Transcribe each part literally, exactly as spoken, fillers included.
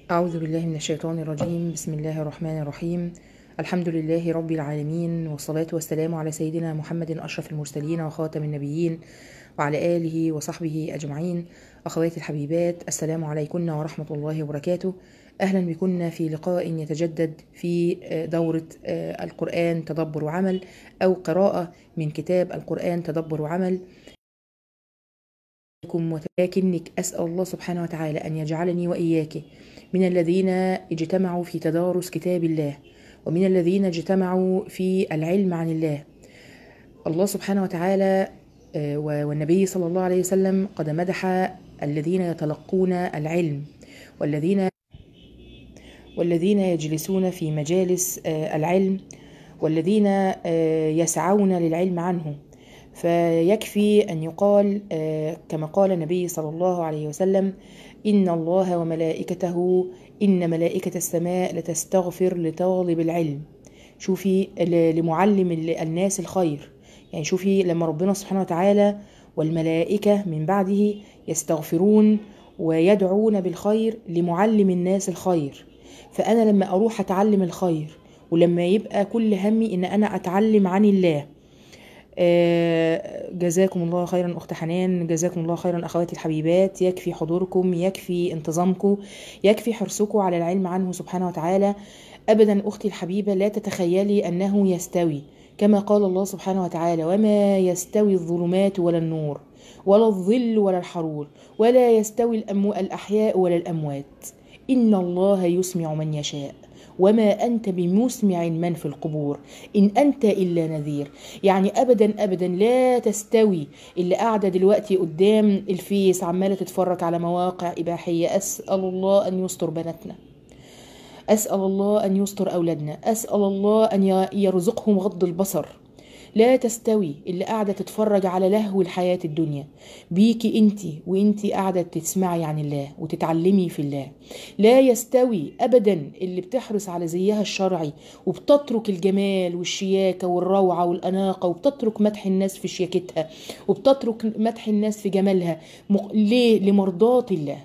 أعوذ بالله من الشيطان الرجيم. بسم الله الرحمن الرحيم. الحمد لله رب العالمين، والصلاة والسلام على سيدنا محمد أشرف المرسلين وخاتم النبيين وعلى آله وصحبه أجمعين. أخواتي الحبيبات، السلام عليكم ورحمة الله وبركاته. أهلا بكم في لقاء يتجدد في دورة القرآن تدبر وعمل، أو قراءة من كتاب القرآن تدبر وعمل. ولكنك أسأل الله سبحانه وتعالى أن يجعلني وإياك من الذين اجتمعوا في تدارس كتاب الله، ومن الذين اجتمعوا في العلم عن الله. الله سبحانه وتعالى والنبي صلى الله عليه وسلم قد مدح الذين يتلقون العلم، والذين والذين يجلسون في مجالس العلم، والذين يسعون للعلم عنه. فيكفي أن يقال كما قال النبي صلى الله عليه وسلم: إن الله وملائكته إن ملائكة السماء لتستغفر لطالب العلم. شوفي، لمعلم الناس الخير. يعني شوفي لما ربنا سبحانه وتعالى والملائكة من بعده يستغفرون ويدعون بالخير لمعلم الناس الخير. فأنا لما أروح أتعلم الخير، ولما يبقى كل همي إن أنا أتعلم عن الله. جزاكم الله خيرا أخت حنان، جزاكم الله خيرا أخواتي الحبيبات. يكفي حضوركم، يكفي انتظامكم، يكفي حرصكم على العلم عنه سبحانه وتعالى. أبدا أختي الحبيبة لا تتخيلي أنه يستوي، كما قال الله سبحانه وتعالى: وما يستوي الظلمات ولا النور ولا الظل ولا الحرور ولا يستوي الأحياء ولا الأموات، إن الله يسمع من يشاء وما أنت بمسمع من في القبور إن أنت إلا نذير. يعني أبدا أبدا لا تستوي اللي قاعدة دلوقتي قدام الفيس عمالة تتفرج على مواقع إباحية. أسأل الله أن يستر بناتنا، أسأل الله أن يستر أولادنا، أسأل الله أن يرزقهم غض البصر. لا تستوي اللي قاعدة تتفرج على لهو الحياة الدنيا بيكي انتي وانتي قاعدة تسمعي عن الله وتتعلمي في الله. لا يستوي أبدا اللي بتحرص على زيها الشرعي وبتترك الجمال والشياكة والروعة والأناقة، وبتترك مدح الناس في شياكتها، وبتترك مدح الناس في جمالها. ليه؟ لمرضاة الله.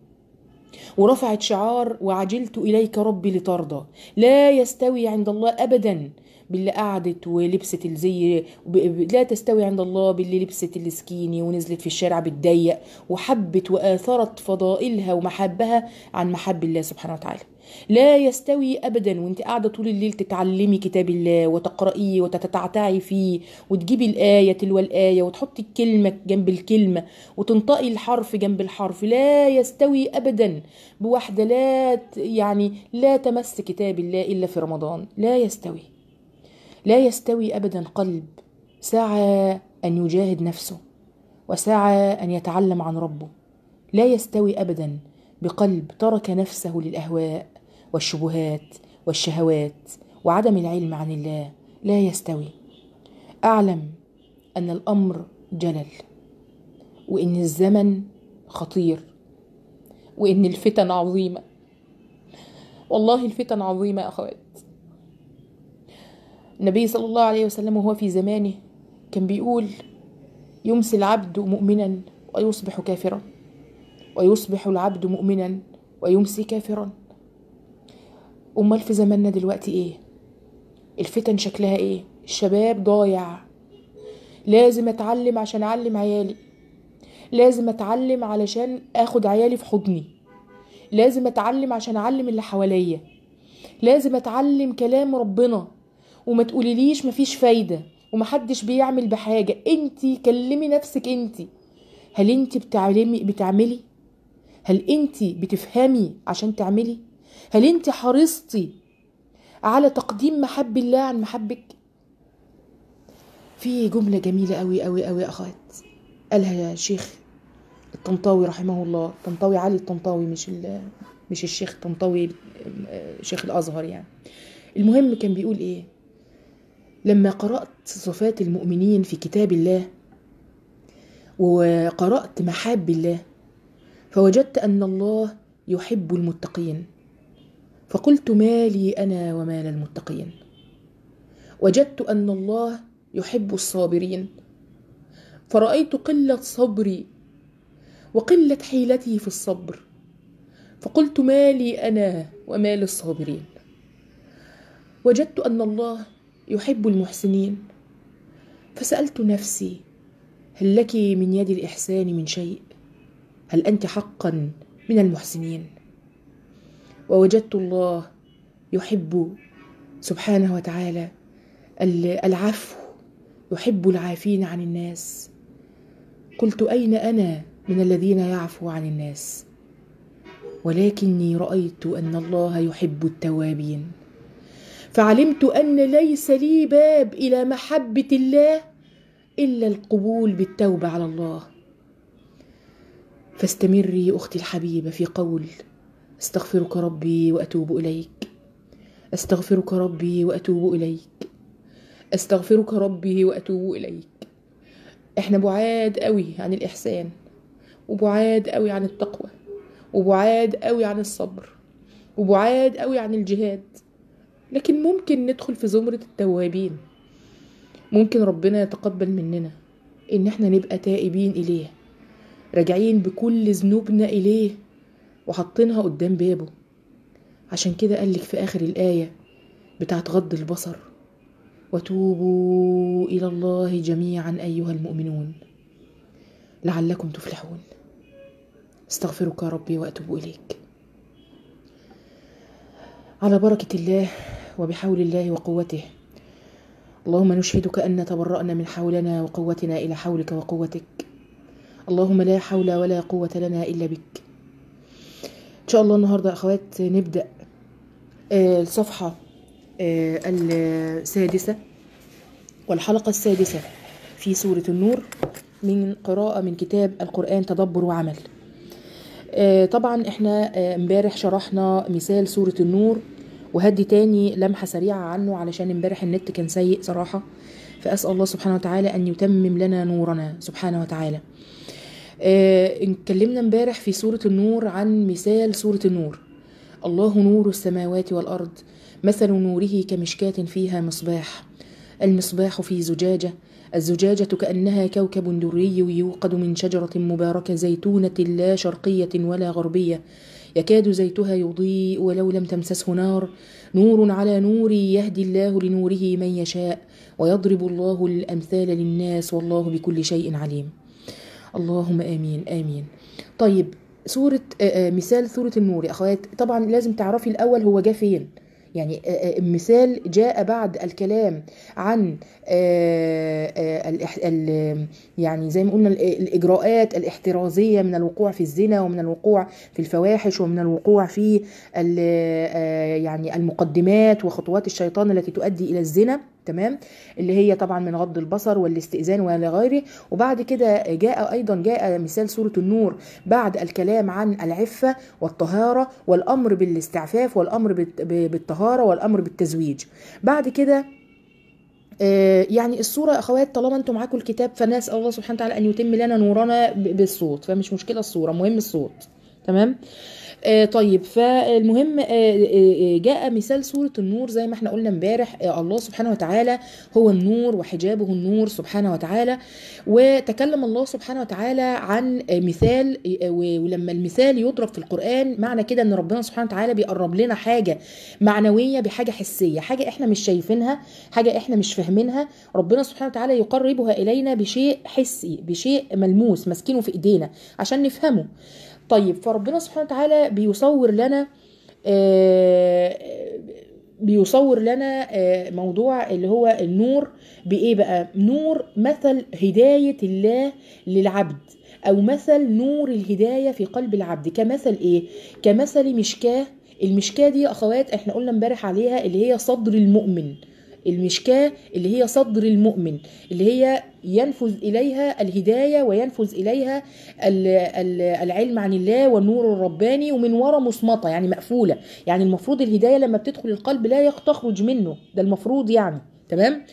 ورفعت شعار: وعجلت إليك ربي لترضى. لا يستوي عند الله أبدا باللي قعدت ولبست الزي، لا تستوي عند الله باللي لبست السكيني ونزلت في الشارع بالضيق وحبت وآثرت فضائلها ومحبها عن محب الله سبحانه وتعالى. لا يستوي أبدا وانت قاعدة طول الليل تتعلمي كتاب الله وتقرأيه وتتعتعي فيه وتجيبي الآية تلو الآية وتحطي الكلمة جنب الكلمة وتنطقي الحرف جنب الحرف. لا يستوي أبدا بواحدة لا يعني لا تمس كتاب الله إلا في رمضان. لا يستوي. لا يستوي أبدا قلب سعى أن يجاهد نفسه وسعى أن يتعلم عن ربه. لا يستوي أبدا بقلب ترك نفسه للأهواء والشبهات والشهوات وعدم العلم عن الله. لا يستوي. أعلم أن الأمر جلل، وإن الزمن خطير، وإن الفتن عظيمة. والله الفتن عظيمة يا أخوات. النبي صلى الله عليه وسلم وهو في زمانه كان بيقول: يمسي العبد مؤمنا ويصبح كافرا، ويصبح العبد مؤمنا ويمسي كافرا. أمال في زماننا دلوقتي إيه؟ الفتن شكلها إيه؟ الشباب ضايع. لازم أتعلم عشان أعلم عيالي، لازم أتعلم علشان أخد عيالي في حضني، لازم أتعلم عشان أعلم اللي حواليا، لازم أتعلم كلام ربنا. وما تقوليليش مفيش فايدة ومحدش بيعمل بحاجة. انتي كلمي نفسك. انتي هل انتي بتعلمي بتعملي؟ هل انتي بتفهمي عشان تعملي؟ هل انتي حرصتي على تقديم محب الله عن محبك؟ في جملة جميلة قوي قوي قوي يا أخوات قالها يا شيخ الطنطاوي رحمه الله. طنطاوي علي الطنطاوي، مش مش الشيخ الطنطاوي شيخ الأزهر يعني. المهم كان بيقول ايه؟ لما قرأت صفات المؤمنين في كتاب الله وقرأت محاب الله، فوجدت أن الله يحب المتقين، فقلت: ما لي أنا وما للمتقين؟ وجدت أن الله يحب الصابرين، فرأيت قلة صبري وقلة حيلتي في الصبر، فقلت ما لي أنا وما للصابرين. وجدت أن الله يحب المحسنين، فسألت نفسي هل لك من يد الإحسان من شيء؟ هل أنت حقا من المحسنين؟ ووجدت الله يحب سبحانه وتعالى العفو، يحب العافين عن الناس. قلت أين أنا من الذين يعفو عن الناس؟ ولكني رأيت أن الله يحب التوابين، فعلمت أن ليس لي باب إلى محبة الله إلا القبول بالتوبة على الله. فاستمري أختي الحبيبة في قول استغفرك ربي وأتوب إليك، استغفرك ربي وأتوب إليك، استغفرك ربي وأتوب إليك. احنا بعاد قوي عن الإحسان، وبعاد قوي عن التقوى، وبعاد قوي عن الصبر، وبعاد قوي عن الجهاد، لكن ممكن ندخل في زمرة التوابين. ممكن ربنا يتقبل مننا ان احنا نبقى تائبين إليه، راجعين بكل ذنوبنا إليه وحطينها قدام بابه. عشان كده قالك في آخر الآية بتاعت غض البصر وتوبوا إلى الله جميعا أيها المؤمنون لعلكم تفلحون. استغفرك ربي وأتوب إليك. على بركة الله وبحول الله وقوته، اللهم نشهدك أن تبرأنا من حولنا وقوتنا إلى حولك وقوتك. اللهم لا حول ولا قوة لنا إلا بك. إن شاء الله النهاردة أخوات نبدأ الصفحة السادسة والحلقة السادسة في سورة النور من قراءة من كتاب القرآن تدبر وعمل. طبعا احنا امبارح شرحنا مثال سورة النور، وهدي تاني لمحة سريعة عنه علشان امبارح النت كان سيء صراحة، فأسأل الله سبحانه وتعالى أن يتمم لنا نورنا سبحانه وتعالى. اتكلمنا امبارح في سورة النور عن مثال سورة النور. الله نور السماوات والأرض مثل نوره كمشكاة فيها مصباح، المصباح في زجاجة، الزجاجة كأنها كوكب دري يوقد من شجرة مباركة زيتونة لا شرقية ولا غربية يكاد زيتها يضيء ولو لم تمسسه نار، نور على نور يهدي الله لنوره من يشاء ويضرب الله الأمثال للناس والله بكل شيء عليم. اللهم آمين آمين. طيب سورة مثال سورة النور يا أخوات، طبعا لازم تعرفي الأول هو جاء فين. يعني المثال جاء بعد الكلام عن يعني زي ما قلنا الإجراءات الاحترازية من الوقوع في الزنا ومن الوقوع في الفواحش ومن الوقوع في يعني المقدمات وخطوات الشيطان التي تؤدي إلى الزنا، تمام، اللي هي طبعا من غض البصر والاستئذان ولا غيره. وبعد كده جاء أيضا جاء مثال سورة النور بعد الكلام عن العفة والطهارة والأمر بالاستعفاف والأمر بالطهارة والأمر بالتزويج. بعد كده يعني الصورة يا أخوات طالما أنتم معاكم الكتاب فنسأل الله سبحانه وتعالى أن يتم لنا نورنا بالصوت، فمش مشكلة الصورة، مهم الصوت، تمام. آه طيب فالمهم آه جاء مثال سورة النور زي ما احنا قلنا امبارح. آه الله سبحانه وتعالى هو النور وحجابه النور سبحانه وتعالى، وتكلم الله سبحانه وتعالى عن آه مثال، آه ولما المثال يضرب في القرآن معنى كده ان ربنا سبحانه وتعالى بيقرب لنا حاجة معنوية بحاجة حسية، حاجة احنا مش شايفينها، حاجة احنا مش فاهمينها، ربنا سبحانه وتعالى يقربها الينا بشيء حسي، بشيء ملموس ماسكينه في ايدينا عشان نفهمه. طيب فربنا سبحانه وتعالى بيصور لنا آه بيصور لنا آه موضوع اللي هو النور بإيه بقى؟ نور مثل هداية الله للعبد، أو مثل نور الهداية في قلب العبد، كمثل إيه؟ كمثل مشكاة. المشكاة دي أخوات احنا قلنا امبارح عليها اللي هي صدر المؤمن، المشكاة اللي هي صدر المؤمن اللي هي ينفذ إليها الهداية وينفذ إليها العلم عن الله والنور الرباني، ومن وراء مصمتة يعني مقفولة. يعني المفروض الهداية لما بتدخل القلب لا تخرج منه، ده المفروض يعني، تمام.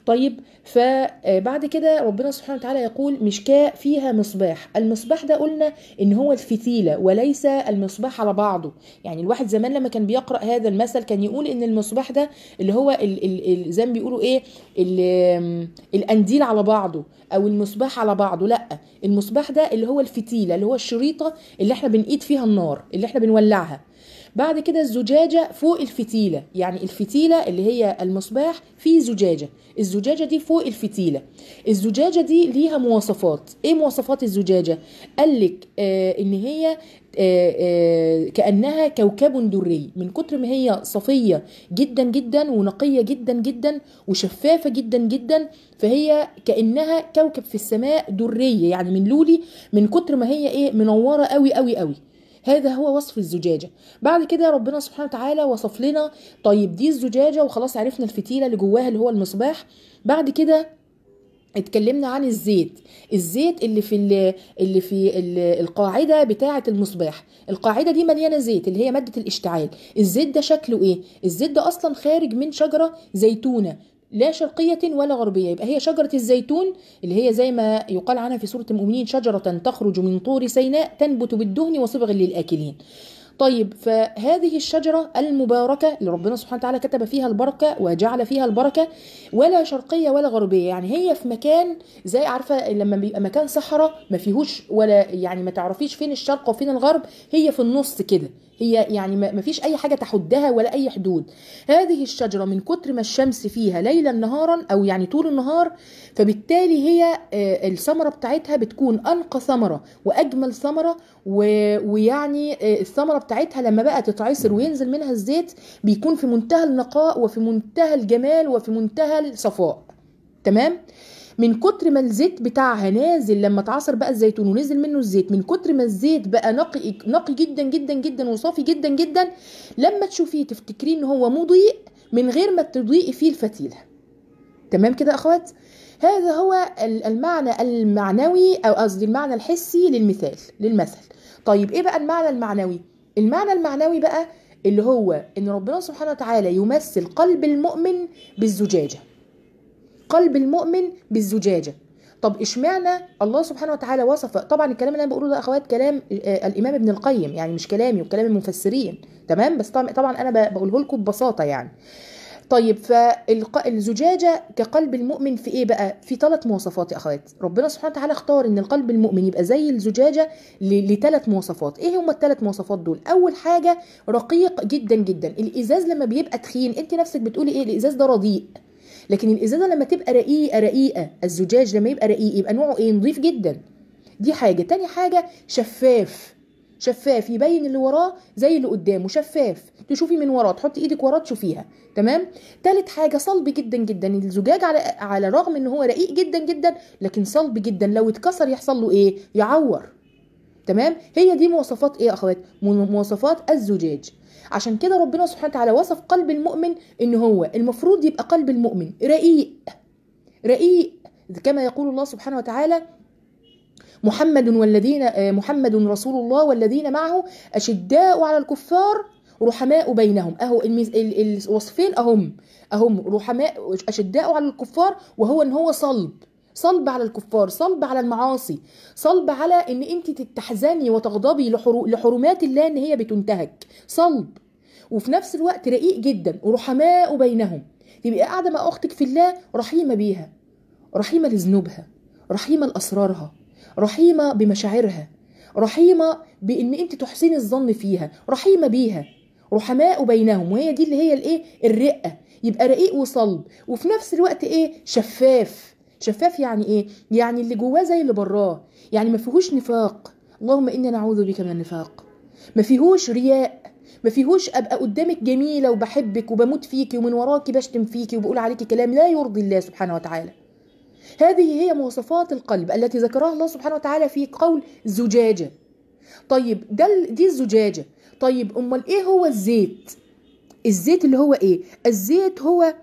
طيب، فبعد كده ربنا سبحانه وتعالى يقول مشكاة فيها مصباح. المصباح ده قلنا ان هو الفتيلة وليس المصباح على بعضه. يعني الواحد زمان لما كان بيقرأ هذا المثل كان يقول ان المصباح ده اللي هو ال ال ال زي ما بيقولوا ايه، ال- القنديل على بعضه او المصباح على بعضه. لا، المصباح ده اللي هو الفتيلة، اللي هو الشريطة اللي احنا بنقيد فيها النار، اللي احنا بنولعها. بعد كده الزجاجة فوق الفتيلة، يعني الفتيلة اللي هي المصباح في زجاجة، الزجاجة دي فوق الفتيلة. الزجاجة دي ليها مواصفات. ايه مواصفات الزجاجة؟ قالك آه ان هي آه آه كأنها كوكب دري، من كتر ما هي صفية جدا جدا ونقية جدا جدا وشفافة جدا جدا، فهي كأنها كوكب في السماء درية، يعني من لولي، من كتر ما هي ايه منورة قوي قوي قوي. هذا هو وصف الزجاجة. بعد كده ربنا سبحانه وتعالى وصف لنا، طيب دي الزجاجة وخلاص عرفنا الفتيلة اللي جواها اللي هو المصباح. بعد كده اتكلمنا عن الزيت. الزيت اللي في ال- اللي في ال- القاعدة بتاعة المصباح. القاعدة دي مليانة زيت اللي هي مادة الاشتعال. الزيت ده شكله ايه؟ الزيت ده اصلا خارج من شجرة زيتونة، لا شرقية ولا غربية. يبقى هي شجرة الزيتون اللي هي زي ما يقال عنها في سورة المؤمنين شجرة تخرج من طور سيناء تنبت بالدهن وصبغ للآكلين. طيب، فهذه الشجرة المباركة اللي ربنا سبحانه وتعالى كتب فيها البركة وجعل فيها البركة، ولا شرقية ولا غربية، يعني هي في مكان زي عارفة لما بيبقى مكان صحراء ما فيهوش ولا يعني ما تعرفيش فين الشرق وفين الغرب، هي في النص كده، هي يعني ما فيش اي حاجة تحدها ولا اي حدود. هذه الشجرة من كتر ما الشمس فيها ليلا نهارا او يعني طول النهار، فبالتالي هي آه، الثمرة بتاعتها بتكون انقى ثمرة واجمل ثمرة، ويعني آه، الثمرة بتاعتها لما بقى تتعصر وينزل منها الزيت بيكون في منتهى النقاء وفي منتهى الجمال وفي منتهى الصفاء. تمام؟ من كتر ما الزيت بتاعها نازل، لما اتعصر بقى الزيتون ونزل منه الزيت، من كتر ما الزيت بقى نقي نقي جدا جدا جدا وصافي جدا جدا، لما تشوفيه تفتكريه ان هو مضيء من غير ما تضيئي فيه الفتيلة. تمام كده يا اخوات؟ هذا هو المعنى المعنوي او قصدي المعنى الحسي للمثال للمثل. طيب ايه بقى المعنى المعنوي؟ المعنى المعنوي بقى اللي هو ان ربنا سبحانه وتعالى يمثل قلب المؤمن بالزجاجة. قلب المؤمن بالزجاجة. طب اشمعنى الله سبحانه وتعالى وصف؟ طبعا الكلام اللي انا بقوله ده اخوات كلام آه، الامام ابن القيم، يعني مش كلامي وكلام المفسرين. تمام؟ بس طبعا طبعا انا بقوله لكم ببساطة يعني. طيب، فالزجاجة كقلب المؤمن في ايه بقى؟ في ثلاث مواصفات يا اخوات. ربنا سبحانه وتعالى اختار ان القلب المؤمن يبقى زي الزجاجة لثلاث مواصفات. ايه هم الثلاث مواصفات دول؟ اول حاجة رقيق جدا جدا. الازاز لما بيبقى تخين انت نفسك بتقولي ايه الازاز ده رديء، لكن الازازة لما تبقى رقيقة رقيقة، الزجاج لما يبقى رقيق يبقى نوعه ايه؟ نظيف جدا. دي حاجة. تاني حاجة شفاف. شفاف يبين اللي وراه زي اللي قدامه، شفاف تشوفي من وراه، تحطي ايدك وراه تشوفيها. تمام؟ تالت حاجة صلب جدا جدا. الزجاج على على الرغم ان هو رقيق جدا جدا لكن صلب جدا، لو اتكسر يحصل له ايه؟ يعور. تمام؟ هي دي مواصفات ايه يا اخوات؟ مواصفات الزجاج. عشان كده ربنا سبحانه وتعالى وصف قلب المؤمن ان هو المفروض يبقى قلب المؤمن رقيق. رقيق كما يقول الله سبحانه وتعالى محمد والذين محمد رسول الله والذين معه أشداء على الكفار رحماء بينهم. اهو الوصفين اهم اهم رحماء أشداء على الكفار، وهو ان هو صلب صلب على الكفار، صلب على المعاصي، صلب على ان انت تحزني وتغضبي لحرمات الله ان هي بتنتهك، صلب. وفي نفس الوقت رقيق جدا ورحماء بينهم. تبقى قاعده مع اختك في الله رحيمه بيها، رحيمه لذنوبها، رحيمه لاسرارها، رحيمه بمشاعرها، رحيمه بان انت تحسني الظن فيها، رحيمه بيها، رحماء بينهم. وهي دي اللي هي الايه؟ الرقه. يبقى رقيق وصلب وفي نفس الوقت ايه؟ شفاف. شفاف يعني ايه؟ يعني اللي جواه زي اللي براه، يعني ما فيهوش نفاق. اللهم انا نعوذ بك من النفاق. ما فيهوش رياء، ما فيهوش ابقى قدامك جميله وبحبك وبموت فيكي ومن وراكي بشتم فيكي وبقول عليكي كلام لا يرضي الله سبحانه وتعالى. هذه هي مواصفات القلب التي ذكرها الله سبحانه وتعالى في قول زجاجه. طيب ده دي الزجاجه. طيب امال ايه هو الزيت؟ الزيت اللي هو ايه؟ الزيت هو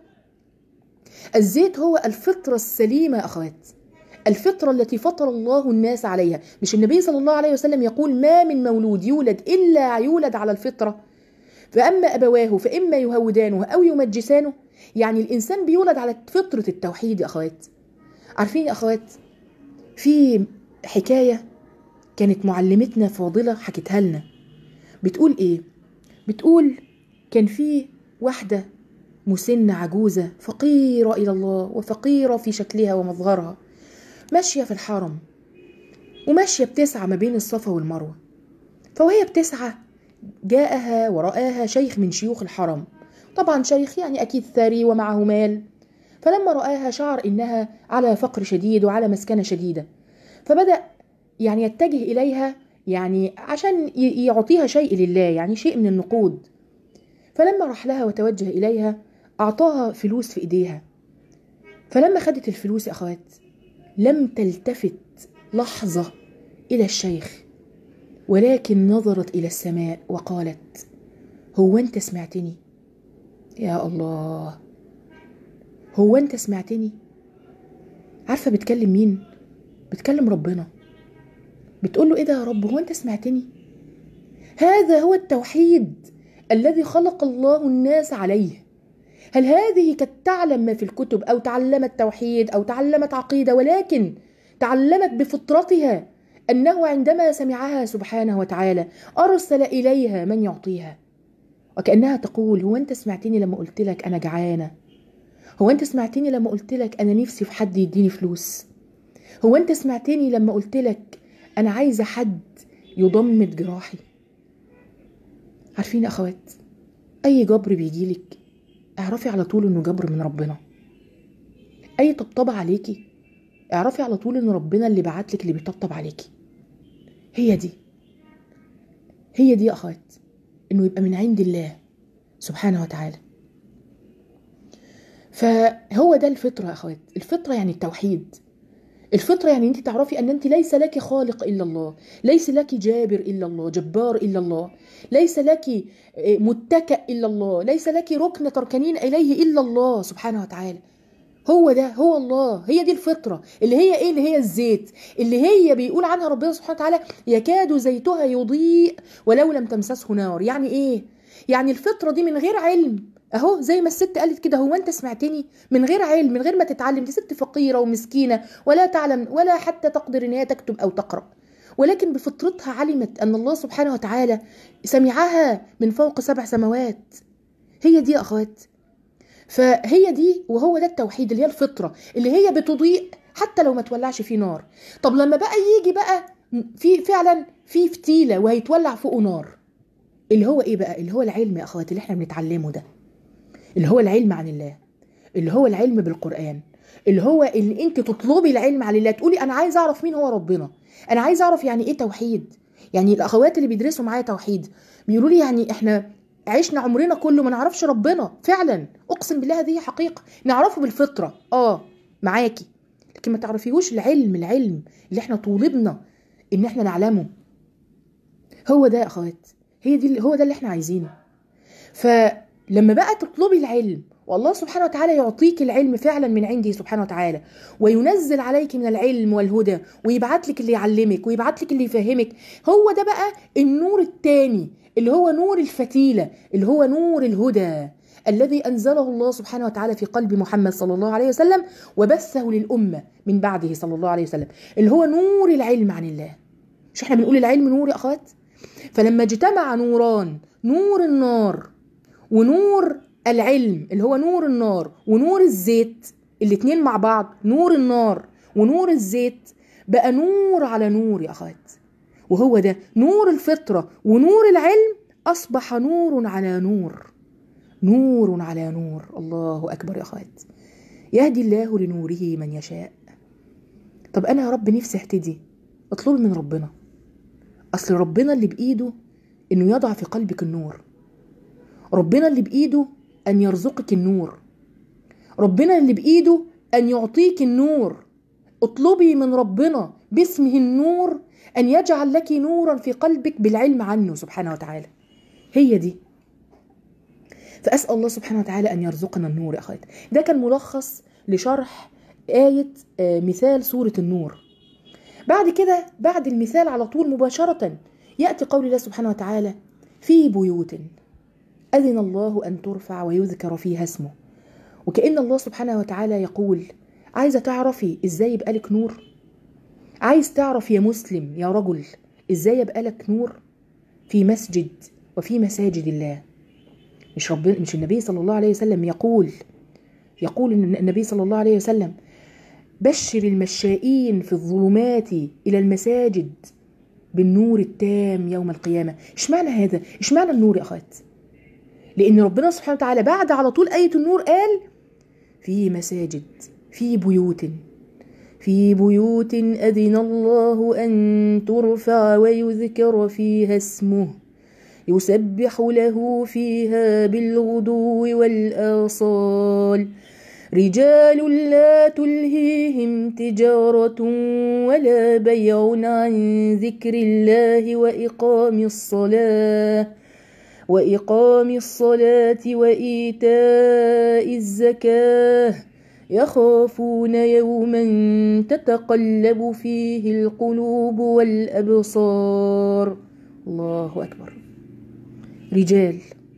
الزيت هو الفطره السليمه يا اخوات، الفطرة التي فطر الله الناس عليها. مش النبي صلى الله عليه وسلم يقول ما من مولود يولد إلا يولد على الفطرة؟ فأما أبواه فإما يهودانه أو يمجسانه. يعني الإنسان بيولد على فطرة التوحيد يا أخوات. عارفين يا أخوات، في حكاية كانت معلمتنا فاضلة حكتها لنا، بتقول إيه؟ بتقول كان في واحدة مسنة عجوزة فقيرة إلى الله وفقيرة في شكلها ومظهرها، ماشية في الحرم وماشية بتسعى ما بين الصفا والمروة. فوهي بتسعى جاءها ورآها شيخ من شيوخ الحرم، طبعا شيخ يعني أكيد ثري ومعه مال. فلما رآها شعر إنها على فقر شديد وعلى مسكنة شديدة، فبدأ يعني يتجه إليها يعني عشان يعطيها شيء لله، يعني شيء من النقود. فلما راح لها وتوجه إليها أعطاها فلوس في إيديها. فلما خدت الفلوس يا أخوات لم تلتفت لحظة إلى الشيخ، ولكن نظرت إلى السماء وقالت: هو أنت سمعتني؟ يا الله، هو أنت سمعتني؟ عارفة بتكلم مين؟ بتكلم ربنا، بتقول له: إيه ده يا رب، هو أنت سمعتني؟ هذا هو التوحيد الذي خلق الله الناس عليه. هل هذه كانت تعلم ما في الكتب أو تعلمت توحيد أو تعلمت عقيدة، ولكن تعلمت بفطرتها أنه عندما سمعها سبحانه وتعالى أرسل إليها من يعطيها، وكأنها تقول: هو أنت سمعتني لما قلت لك أنا جعانة؟ هو أنت سمعتني لما قلت لك أنا نفسي في حد يديني فلوس؟ هو أنت سمعتني لما قلت لك أنا عايزة حد يضمد جراحي؟ عارفين يا أخوات، أي جبر بيجيلك اعرفي على طول إنه جبر من ربنا. أي طبطبة عليكي اعرفي على طول إن ربنا اللي بعتلك اللي بيطبطب عليكي. هي دي هي دي يا أخوات، إنه يبقى من عند الله سبحانه وتعالى. فهو ده الفطرة يا أخوات. الفطرة يعني التوحيد. الفطرة يعني أنت تعرفي أن أنت ليس لك خالق إلا الله، ليس لك جابر إلا الله، جبار إلا الله، ليس لك متكئ إلا الله، ليس لك ركن تركنين إليه إلا الله سبحانه وتعالى. هو ده هو الله. هي دي الفطرة اللي هي إيه؟ اللي هي الزيت، اللي هي بيقول عنها ربنا سبحانه وتعالى: يكاد زيتها يضيء ولو لم تمسسه نار. يعني إيه؟ يعني الفطرة دي من غير علم، اهو زي ما الست قالت كده: هو انت سمعتني؟ من غير علم، من غير ما تتعلم. دي ست فقيرة ومسكينة ولا تعلم ولا حتى تقدر ان هي تكتب او تقرأ، ولكن بفطرتها علمت ان الله سبحانه وتعالى سمعها من فوق سبع سماوات. هي دي يا اخوات. فهي دي وهو ده التوحيد، اللي هي الفطرة اللي هي بتضيء حتى لو ما تولعش فيه نار. طب لما بقى يجي بقى في فعلا في فتيلة وهيتولع فوقه نار، اللي هو ايه بقى؟ اللي هو العلم يا اخوات اللي احنا بنتعلمه ده، اللي هو العلم عن الله، اللي هو العلم بالقرآن، اللي هو ان انت تطلبي العلم عن الله، تقولي انا عايز اعرف مين هو ربنا، انا عايز اعرف يعني ايه توحيد. يعني الاخوات اللي بيدرسوا معايا توحيد بيقولوا لي: يعني احنا عشنا عمرنا كله ما نعرفش ربنا. فعلا اقسم بالله هذه حقيقة، نعرفه بالفطرة اه معاكي، لكن ما تعرفيهوش العلم، العلم اللي احنا طولبنا ان احنا نعلمه. هو ده يا اخوات، هي دي هو ده اللي احنا عايزينه. فلما بقى تطلبي العلم والله سبحانه وتعالى يعطيك العلم فعلا من عنده سبحانه وتعالى، وينزل عليك من العلم والهدى، ويبعت لك اللي يعلمك ويبعت لك اللي يفهمك. هو ده بقى النور الثاني اللي هو نور الفتيلة، اللي هو نور الهدى الذي أنزله الله سبحانه وتعالى في قلب محمد صلى الله عليه وسلم وبثه للأمة من بعده صلى الله عليه وسلم، اللي هو نور العلم عن الله. مش احنا بنقول العلم نور يا أخوات؟ فلما اجتمع نوران، نور النار ونور العلم اللي هو نور النار ونور الزيت، الاتنين مع بعض، نور النار ونور الزيت، بقى نور على نور يا أخوات. وهو ده نور الفطرة ونور العلم، أصبح نور على نور، نور على نور. الله أكبر يا أخوات. يهدي الله لنوره من يشاء. طب أنا يا رب نفسي اهتدي، اطلبي من ربنا. أصل ربنا اللي بإيده إنه يضع في قلبك النور، ربنا اللي بإيده أن يرزقك النور، ربنا اللي بإيده أن يعطيك النور. اطلبي من ربنا باسمه النور أن يجعل لك نورا في قلبك بالعلم عنه سبحانه وتعالى. هي دي. فأسأل الله سبحانه وتعالى أن يرزقنا النور يا أخوات. ده كان ملخص لشرح آية مثال سورة النور. بعد كده بعد المثال على طول مباشرة يأتي قول الله سبحانه وتعالى: في بيوت أذن الله أن ترفع ويذكر فيها اسمه. وكأن الله سبحانه وتعالى يقول: عايزة تعرفي إزاي يبقى لك نور؟ عايز تعرف يا مسلم يا رجل إزاي يبقى لك نور؟ في مسجد وفي مساجد الله. مش ربنا مش النبي صلى الله عليه وسلم يقول يقول إن النبي صلى الله عليه وسلم: بشر المشائين في الظلمات إلى المساجد بالنور التام يوم القيامة. إيش معنى هذا؟ إيش معنى النور يا أخوات؟ لأن ربنا سبحانه وتعالى بعد على طول آية النور قال: في مساجد، في بيوت في بيوت أذن الله أن ترفع ويذكر فيها اسمه يسبح له فيها بالغدو والآصال رجال لا تلهيهم تجارة ولا بيع عن ذكر الله وإقام الصلاة وإقام الصلاة وإيتاء الزكاة يخافون يوما تتقلب فيه القلوب والأبصار. الله أكبر. رجال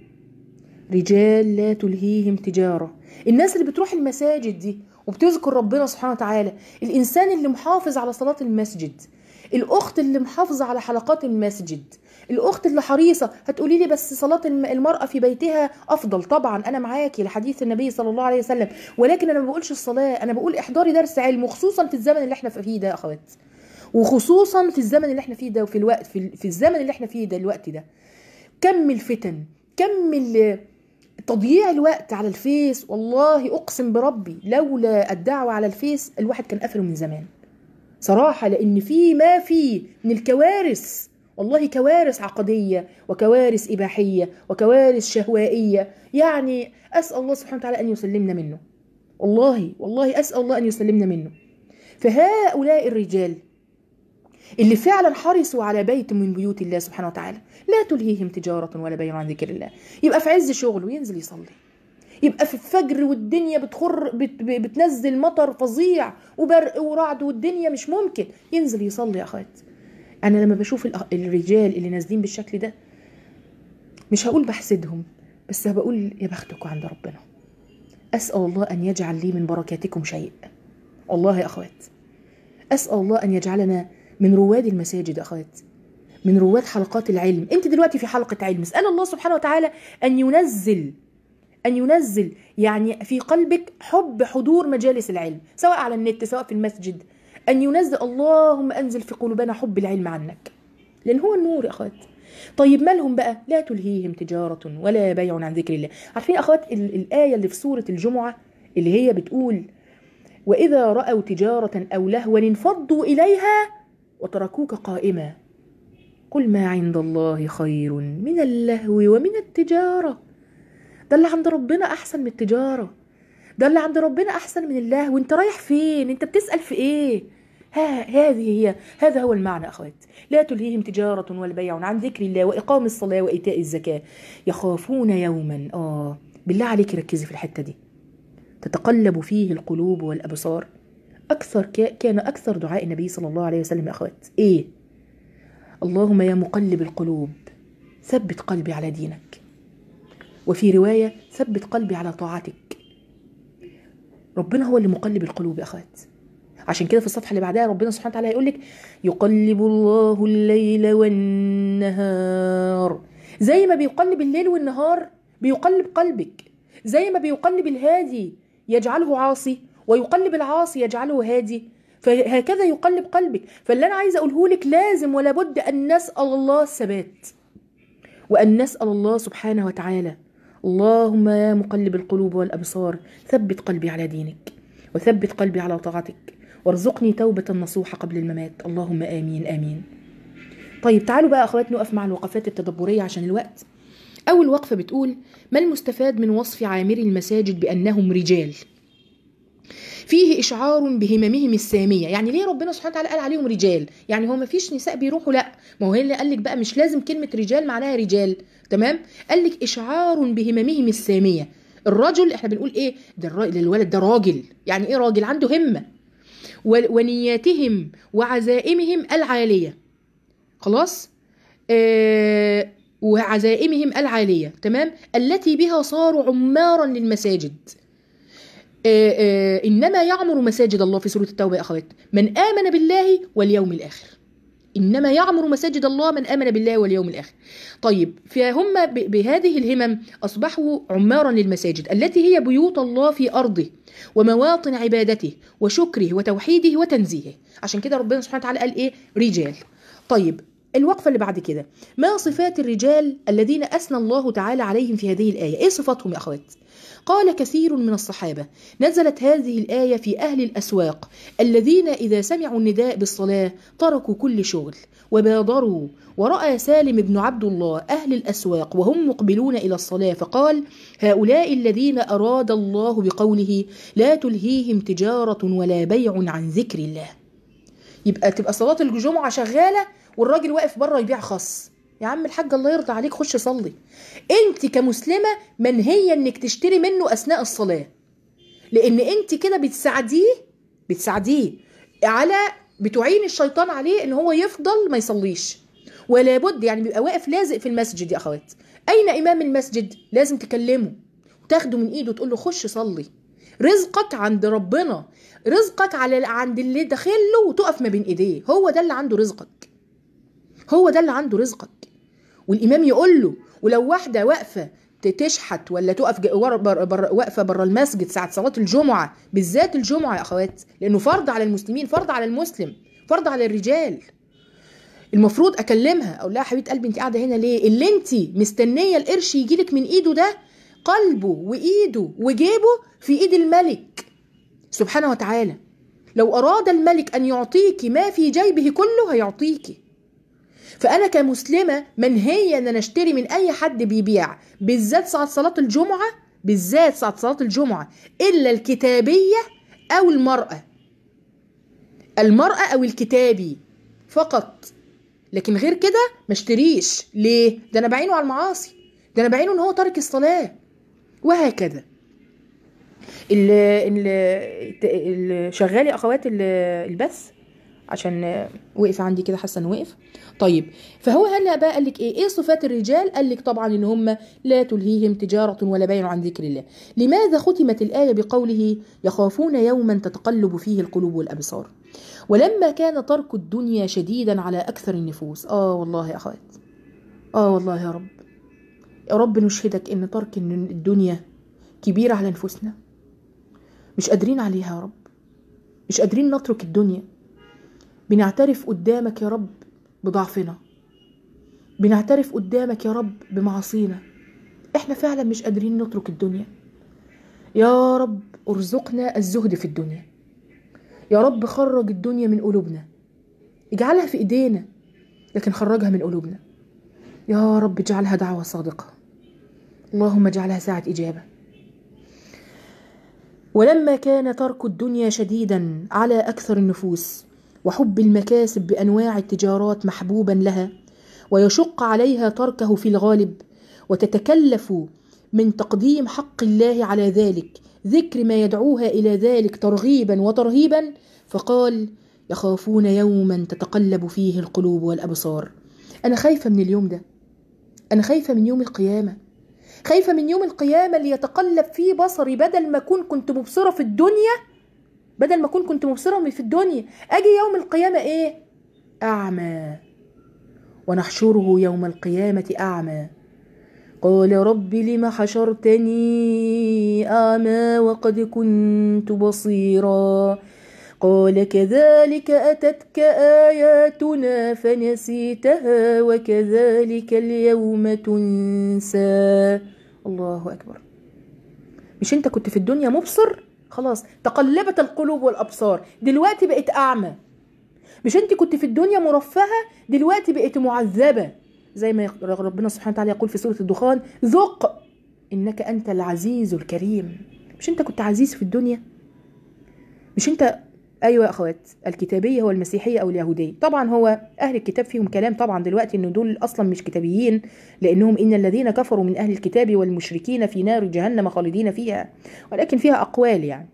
رجال لا تلهيهم تجارة. الناس اللي بتروح المساجد دي وبتذكر ربنا سبحانه وتعالى، الإنسان اللي محافظ على صلاة المسجد، الأخت اللي محافظة على حلقات المسجد، الأخت اللي حريصة. هتقولي لي بس صلاة المرأة في بيتها أفضل. طبعا أنا معاكي لحديث النبي صلى الله عليه وسلم، ولكن أنا ما بقولش الصلاة، أنا بقول احضري درس علم، وخصوصا في الزمن اللي احنا فيه ده يا أخوات، وخصوصا في الزمن اللي احنا فيه ده، وفي الوقت في, في الزمن اللي احنا فيه ده الوقت ده كم الفتن، كم تضييع الوقت على الفيس. والله أقسم بربي لولا الدعوة على الفيس الواحد كان قفله من زمان صراحة، لأن في ما في من الكوارث، والله كوارث عقدية وكوارث إباحية وكوارث شهوائية. يعني أسأل الله سبحانه وتعالى أن يسلمنا منه، والله والله أسأل الله أن يسلمنا منه. فهؤلاء الرجال اللي فعلا حرصوا على بيت من بيوت الله سبحانه وتعالى لا تلهيهم تجارة ولا بيع عن ذكر الله، يبقى في عز شغله وينزل يصلي، يبقى في الفجر والدنيا بتخر بت بتنزل مطر فظيع وبرق ورعد والدنيا مش ممكن، ينزل يصلي يا أخوات. أنا لما بشوف الرجال اللي نازلين بالشكل ده مش هقول بحسدهم، بس بقول يا بختكم عند ربنا. أسأل الله أن يجعل لي من بركاتكم شيء، والله يا أخوات أسأل الله أن يجعلنا من رواد المساجد يا أخوات، من رواد حلقات العلم. أنت دلوقتي في حلقة علم، اسأل الله سبحانه وتعالى أن ينزل أن ينزل يعني في قلبك حب حضور مجالس العلم، سواء على النت سواء في المسجد. أن ينزل، اللهم أنزل في قلوبنا حب العلم عنك، لأن هو النور يا أخوات. طيب مالهم بقى؟ لا تلهيهم تجارة ولا بيع عن ذكر الله. عارفين أخوات الآية اللي في سورة الجمعة اللي هي بتقول: وإذا رأوا تجارة أو لهوا انفضوا إليها وتركوك قائما قل ما عند الله خير من اللهو ومن التجارة. ده اللي عند ربنا أحسن من التجارة، ده اللي عند ربنا أحسن من اللهو. انت رايح فين؟ انت بتسأل في ايه؟ ها هذه هي هذا هو المعنى أخوات. لا تلهيهم تجارة ولا بيع عن ذكر الله وإقام الصلاة وإيتاء الزكاة يخافون يوما. آه بالله عليك ركزي في الحتة دي. تتقلب فيه القلوب والأبصار. أكثر كان أكثر دعاء النبي صلى الله عليه وسلم يا أخوات إيه؟ اللهم يا مقلب القلوب ثبت قلبي على دينك، وفي رواية ثبت قلبي على طاعتك. ربنا هو اللي مقلب القلوب يا أخوات. عشان كده في الصفحة اللي بعدها ربنا سبحانه وتعالى هيقول لك: يقلب الله الليل والنهار. زي ما بيقلب الليل والنهار بيقلب قلبك، زي ما بيقلب الهادي يجعله عاصي ويقلب العاصي يجعله هادي، فهكذا يقلب قلبك. فاللي أنا عايزة أقوله لك لازم ولا بد أن نسأل الله الثبات، وأن نسأل الله سبحانه وتعالى: اللهم يا مقلب القلوب والأبصار ثبت قلبي على دينك وثبت قلبي على طاعتك وارزقني توبة نصوحة قبل الممات، اللهم آمين آمين. طيب تعالوا بقى أخوات نقف مع الوقفات التدبرية عشان الوقت. أول وقفة بتقول: ما المستفاد من وصف عامري المساجد بأنهم رجال؟ فيه إشعار بهممهم السامية. يعني ليه ربنا سبحانه وتعالى قال عليهم رجال؟ يعني هو ما فيش نساء بيروحوا؟ لا، ما هو اللي قال لك بقى مش لازم كلمة رجال معناها رجال، تمام؟ قال لك إشعار بهممهم السامية. الرجل احنا بنقول ايه؟ ده الولد ده راجل. يعني ايه راجل؟ عنده همة. ونياتهم وعزائمهم العالية. خلاص؟ آه وعزائمهم العالية، تمام، التي بها صاروا عمارا للمساجد. آآ آآ إنما يعمر مساجد الله في سورة التوبة يا أخوات من آمن بالله واليوم الآخر. إنما يعمر مساجد الله من آمن بالله واليوم الآخر. طيب فهم بهذه الهمم أصبحوا عمارا للمساجد التي هي بيوت الله في أرضه ومواطن عبادته وشكره وتوحيده وتنزيهه. عشان كده ربنا سبحانه وتعالى قال إيه؟ رجال. طيب الوقفة اللي بعد كده، ما صفات الرجال الذين أثنى الله تعالى عليهم في هذه الآية؟ إيه صفاتهم يا أخوات؟ قال كثير من الصحابة نزلت هذه الآية في أهل الأسواق الذين إذا سمعوا النداء بالصلاة تركوا كل شغل وبادروا. ورأى سالم بن عبد الله أهل الأسواق وهم مقبلون إلى الصلاة فقال هؤلاء الذين أراد الله بقوله لا تلهيهم تجارة ولا بيع عن ذكر الله. يبقى تبقى صلاة الجمعة شغالة والراجل واقف بره يبيع خاص. يا عم الحاج الله يرضى عليك خش صلي. انت كمسلمة منهية انك تشتري منه اثناء الصلاة، لان انت كده بتساعديه بتساعديه على بتعين الشيطان عليه ان هو يفضل ما يصليش. ولا بد يعني بيبقى واقف لازق في المسجد يا اخوات. اين امام المسجد؟ لازم تكلمه وتاخده من ايده وتقول له خش صلي. رزقك عند ربنا، رزقك على عند اللي داخله وتقف ما بين ايديه. هو ده اللي عنده رزقك، هو ده اللي عنده رزقك. والإمام يقول له. ولو واحدة واقفة تشحت ولا تقف واقفة بره المسجد ساعة صلاة الجمعة، بالذات الجمعة يا أخوات، لأنه فرض على المسلمين، فرض على المسلم، فرض على الرجال. المفروض أكلمها أقول لها حبيبة قلبي أنت قاعدة هنا ليه؟ اللي أنت مستنية القرش يجيلك من إيده ده قلبه وإيده وجيبه في إيد الملك سبحانه وتعالى. لو أراد الملك أن يعطيك ما في جيبه كله هيعطيكي. فأنا كمسلمة منهية أن أنا أشتري من أي حد بيبيع، بالذات ساعة صلاة الجمعة، بالذات ساعة صلاة الجمعة، إلا الكتابية أو المرأة، المرأة أو الكتابي فقط. لكن غير كده ما اشتريش. ليه؟ ده أنا بعينه على المعاصي، ده أنا بعينه أن هو ترك الصلاة، وهكذا. اللي شغال يا أخوات البث عشان وقف عندي كده، حاسه انه وقف. طيب فهو هلا بقى قال لك ايه ايه صفات الرجال؟ قال لك طبعا ان هم لا تلهيهم تجاره ولا بيع عن ذكر الله. لماذا ختمت الايه بقوله يخافون يوما تتقلب فيه القلوب والابصار؟ ولما كان ترك الدنيا شديدا على اكثر النفوس. اه والله يا اخوات، اه والله يا رب، يا رب نشهدك ان ترك الدنيا كبير على نفوسنا، مش قادرين عليها يا رب، مش قادرين نترك الدنيا. بنعترف قدامك يا رب بضعفنا، بنعترف قدامك يا رب بمعاصينا، احنا فعلا مش قادرين نترك الدنيا. يا رب ارزقنا الزهد في الدنيا، يا رب خرج الدنيا من قلوبنا، اجعلها في ايدينا لكن خرجها من قلوبنا. يا رب اجعلها دعوة صادقة، اللهم اجعلها ساعة إجابة. ولما كان ترك الدنيا شديدا على أكثر النفوس وحب المكاسب بأنواع التجارات محبوبا لها، ويشق عليها تركه في الغالب، وتتكلف من تقديم حق الله على ذلك ذكر ما يدعوها إلى ذلك ترغيبا وترهيبا، فقال يخافون يوما تتقلب فيه القلوب والأبصار. أنا خايفة من اليوم ده، أنا خايفة من يوم القيامة، خايفة من يوم القيامة اللي يتقلب فيه بصري. بدل ما كون كنت مبصرة في الدنيا، بدل ما كون كنت مبصرة في الدنيا، أجي يوم القيامة إيه؟ أعمى. ونحشره يوم القيامة أعمى قال رب لم حشرتني أعمى وقد كنت بصيرا قال كذلك أتتك آياتنا فنسيتها وكذلك اليوم تنسى. الله أكبر. مش أنت كنت في الدنيا مبصر؟ خلاص تقلبت القلوب والأبصار، دلوقتي بقيت أعمى. مش أنت كنت في الدنيا مرفهة؟ دلوقتي بقيت معذبة، زي ما ربنا سبحانه وتعالى يقول في سورة الدخان ذق إنك أنت العزيز الكريم. مش أنت كنت عزيز في الدنيا؟ مش أنت؟ أيوة يا أخوات، الكتابية هو المسيحية أو اليهودية. طبعا هو أهل الكتاب فيهم كلام طبعا دلوقتي إنه دول أصلا مش كتابيين، لأنهم إن الذين كفروا من أهل الكتاب والمشركين في نار جهنم خالدين فيها، ولكن فيها أقوال يعني.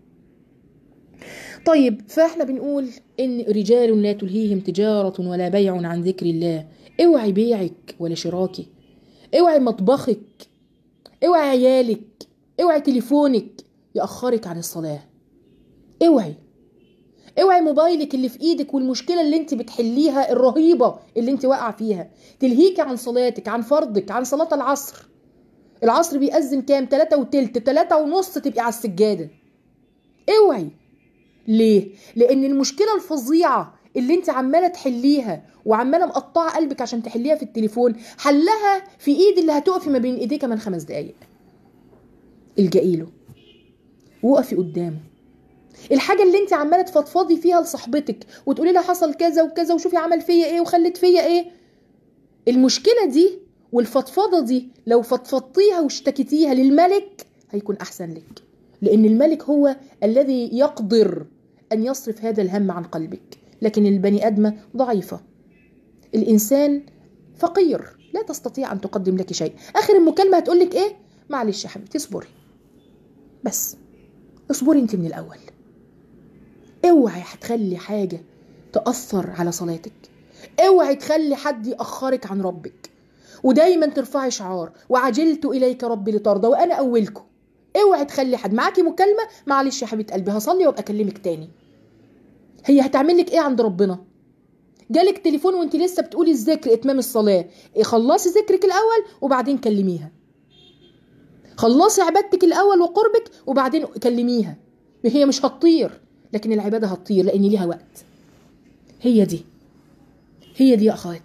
طيب فإحنا بنقول إن رجال لا تلهيهم تجارة ولا بيع عن ذكر الله. اوعي بيعك ولا شراكي، اوعي مطبخك، اوعي عيالك، اوعي تليفونك يأخرك عن الصلاة. اوعي اوعي موبايلك اللي في ايدك والمشكلة اللي انت بتحليها الرهيبة اللي انت واقعة فيها تلهيكي عن صلاتك، عن فرضك، عن صلاة العصر. العصر بيأذن كام؟ تلاتة وتلت، تلاتة ونص تبقي على السجادة. اوعي. ليه؟ لان المشكلة الفظيعة اللي انت عمالة تحليها وعمالة مقطعة قلبك عشان تحليها في التليفون، حلها في ايد اللي هتقفي ما بين ايديه كمان خمس دقايق. الجئي له وقفي قدامه. الحاجة اللي انت عمالة تفضفضي فيها لصاحبتك وتقولي لها حصل كذا وكذا وشوفي عمل فيا ايه وخلت فيا ايه، المشكلة دي والفضفضة دي لو فضفضتيها واشتكيتيها للملك هيكون احسن لك، لان الملك هو الذي يقدر ان يصرف هذا الهم عن قلبك. لكن البني ادمة ضعيفة، الانسان فقير، لا تستطيع ان تقدم لك شيء. اخر المكالمة هتقولك ايه؟ معلش يا حبيبتي اصبري، بس اصبري انت من الاول. اوعي هتخلي حاجة تأثر على صلاتك، اوعي تخلي حد يأخرك عن ربك، ودايما ترفعي شعار وعجلت إليك ربي لترضى وأنا أولكم. اوعي تخلي حد معاكي مكالمة، معلش يا حبيبة قلبي هصلي وابقى أكلمك تاني. هي هتعملك ايه عند ربنا؟ جالك تليفون وانت لسه بتقولي الذكر اتمام الصلاة، خلصي ذكرك الأول وبعدين كلميها. خلصي عبادتك الأول وقربك وبعدين كلميها. هي مش هتطير، لكن العبادة هتطير لأن ليها وقت. هي دي هي دي يا أخوات.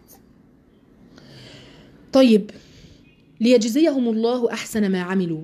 طيب، ليجزيهم الله أحسن ما عملوا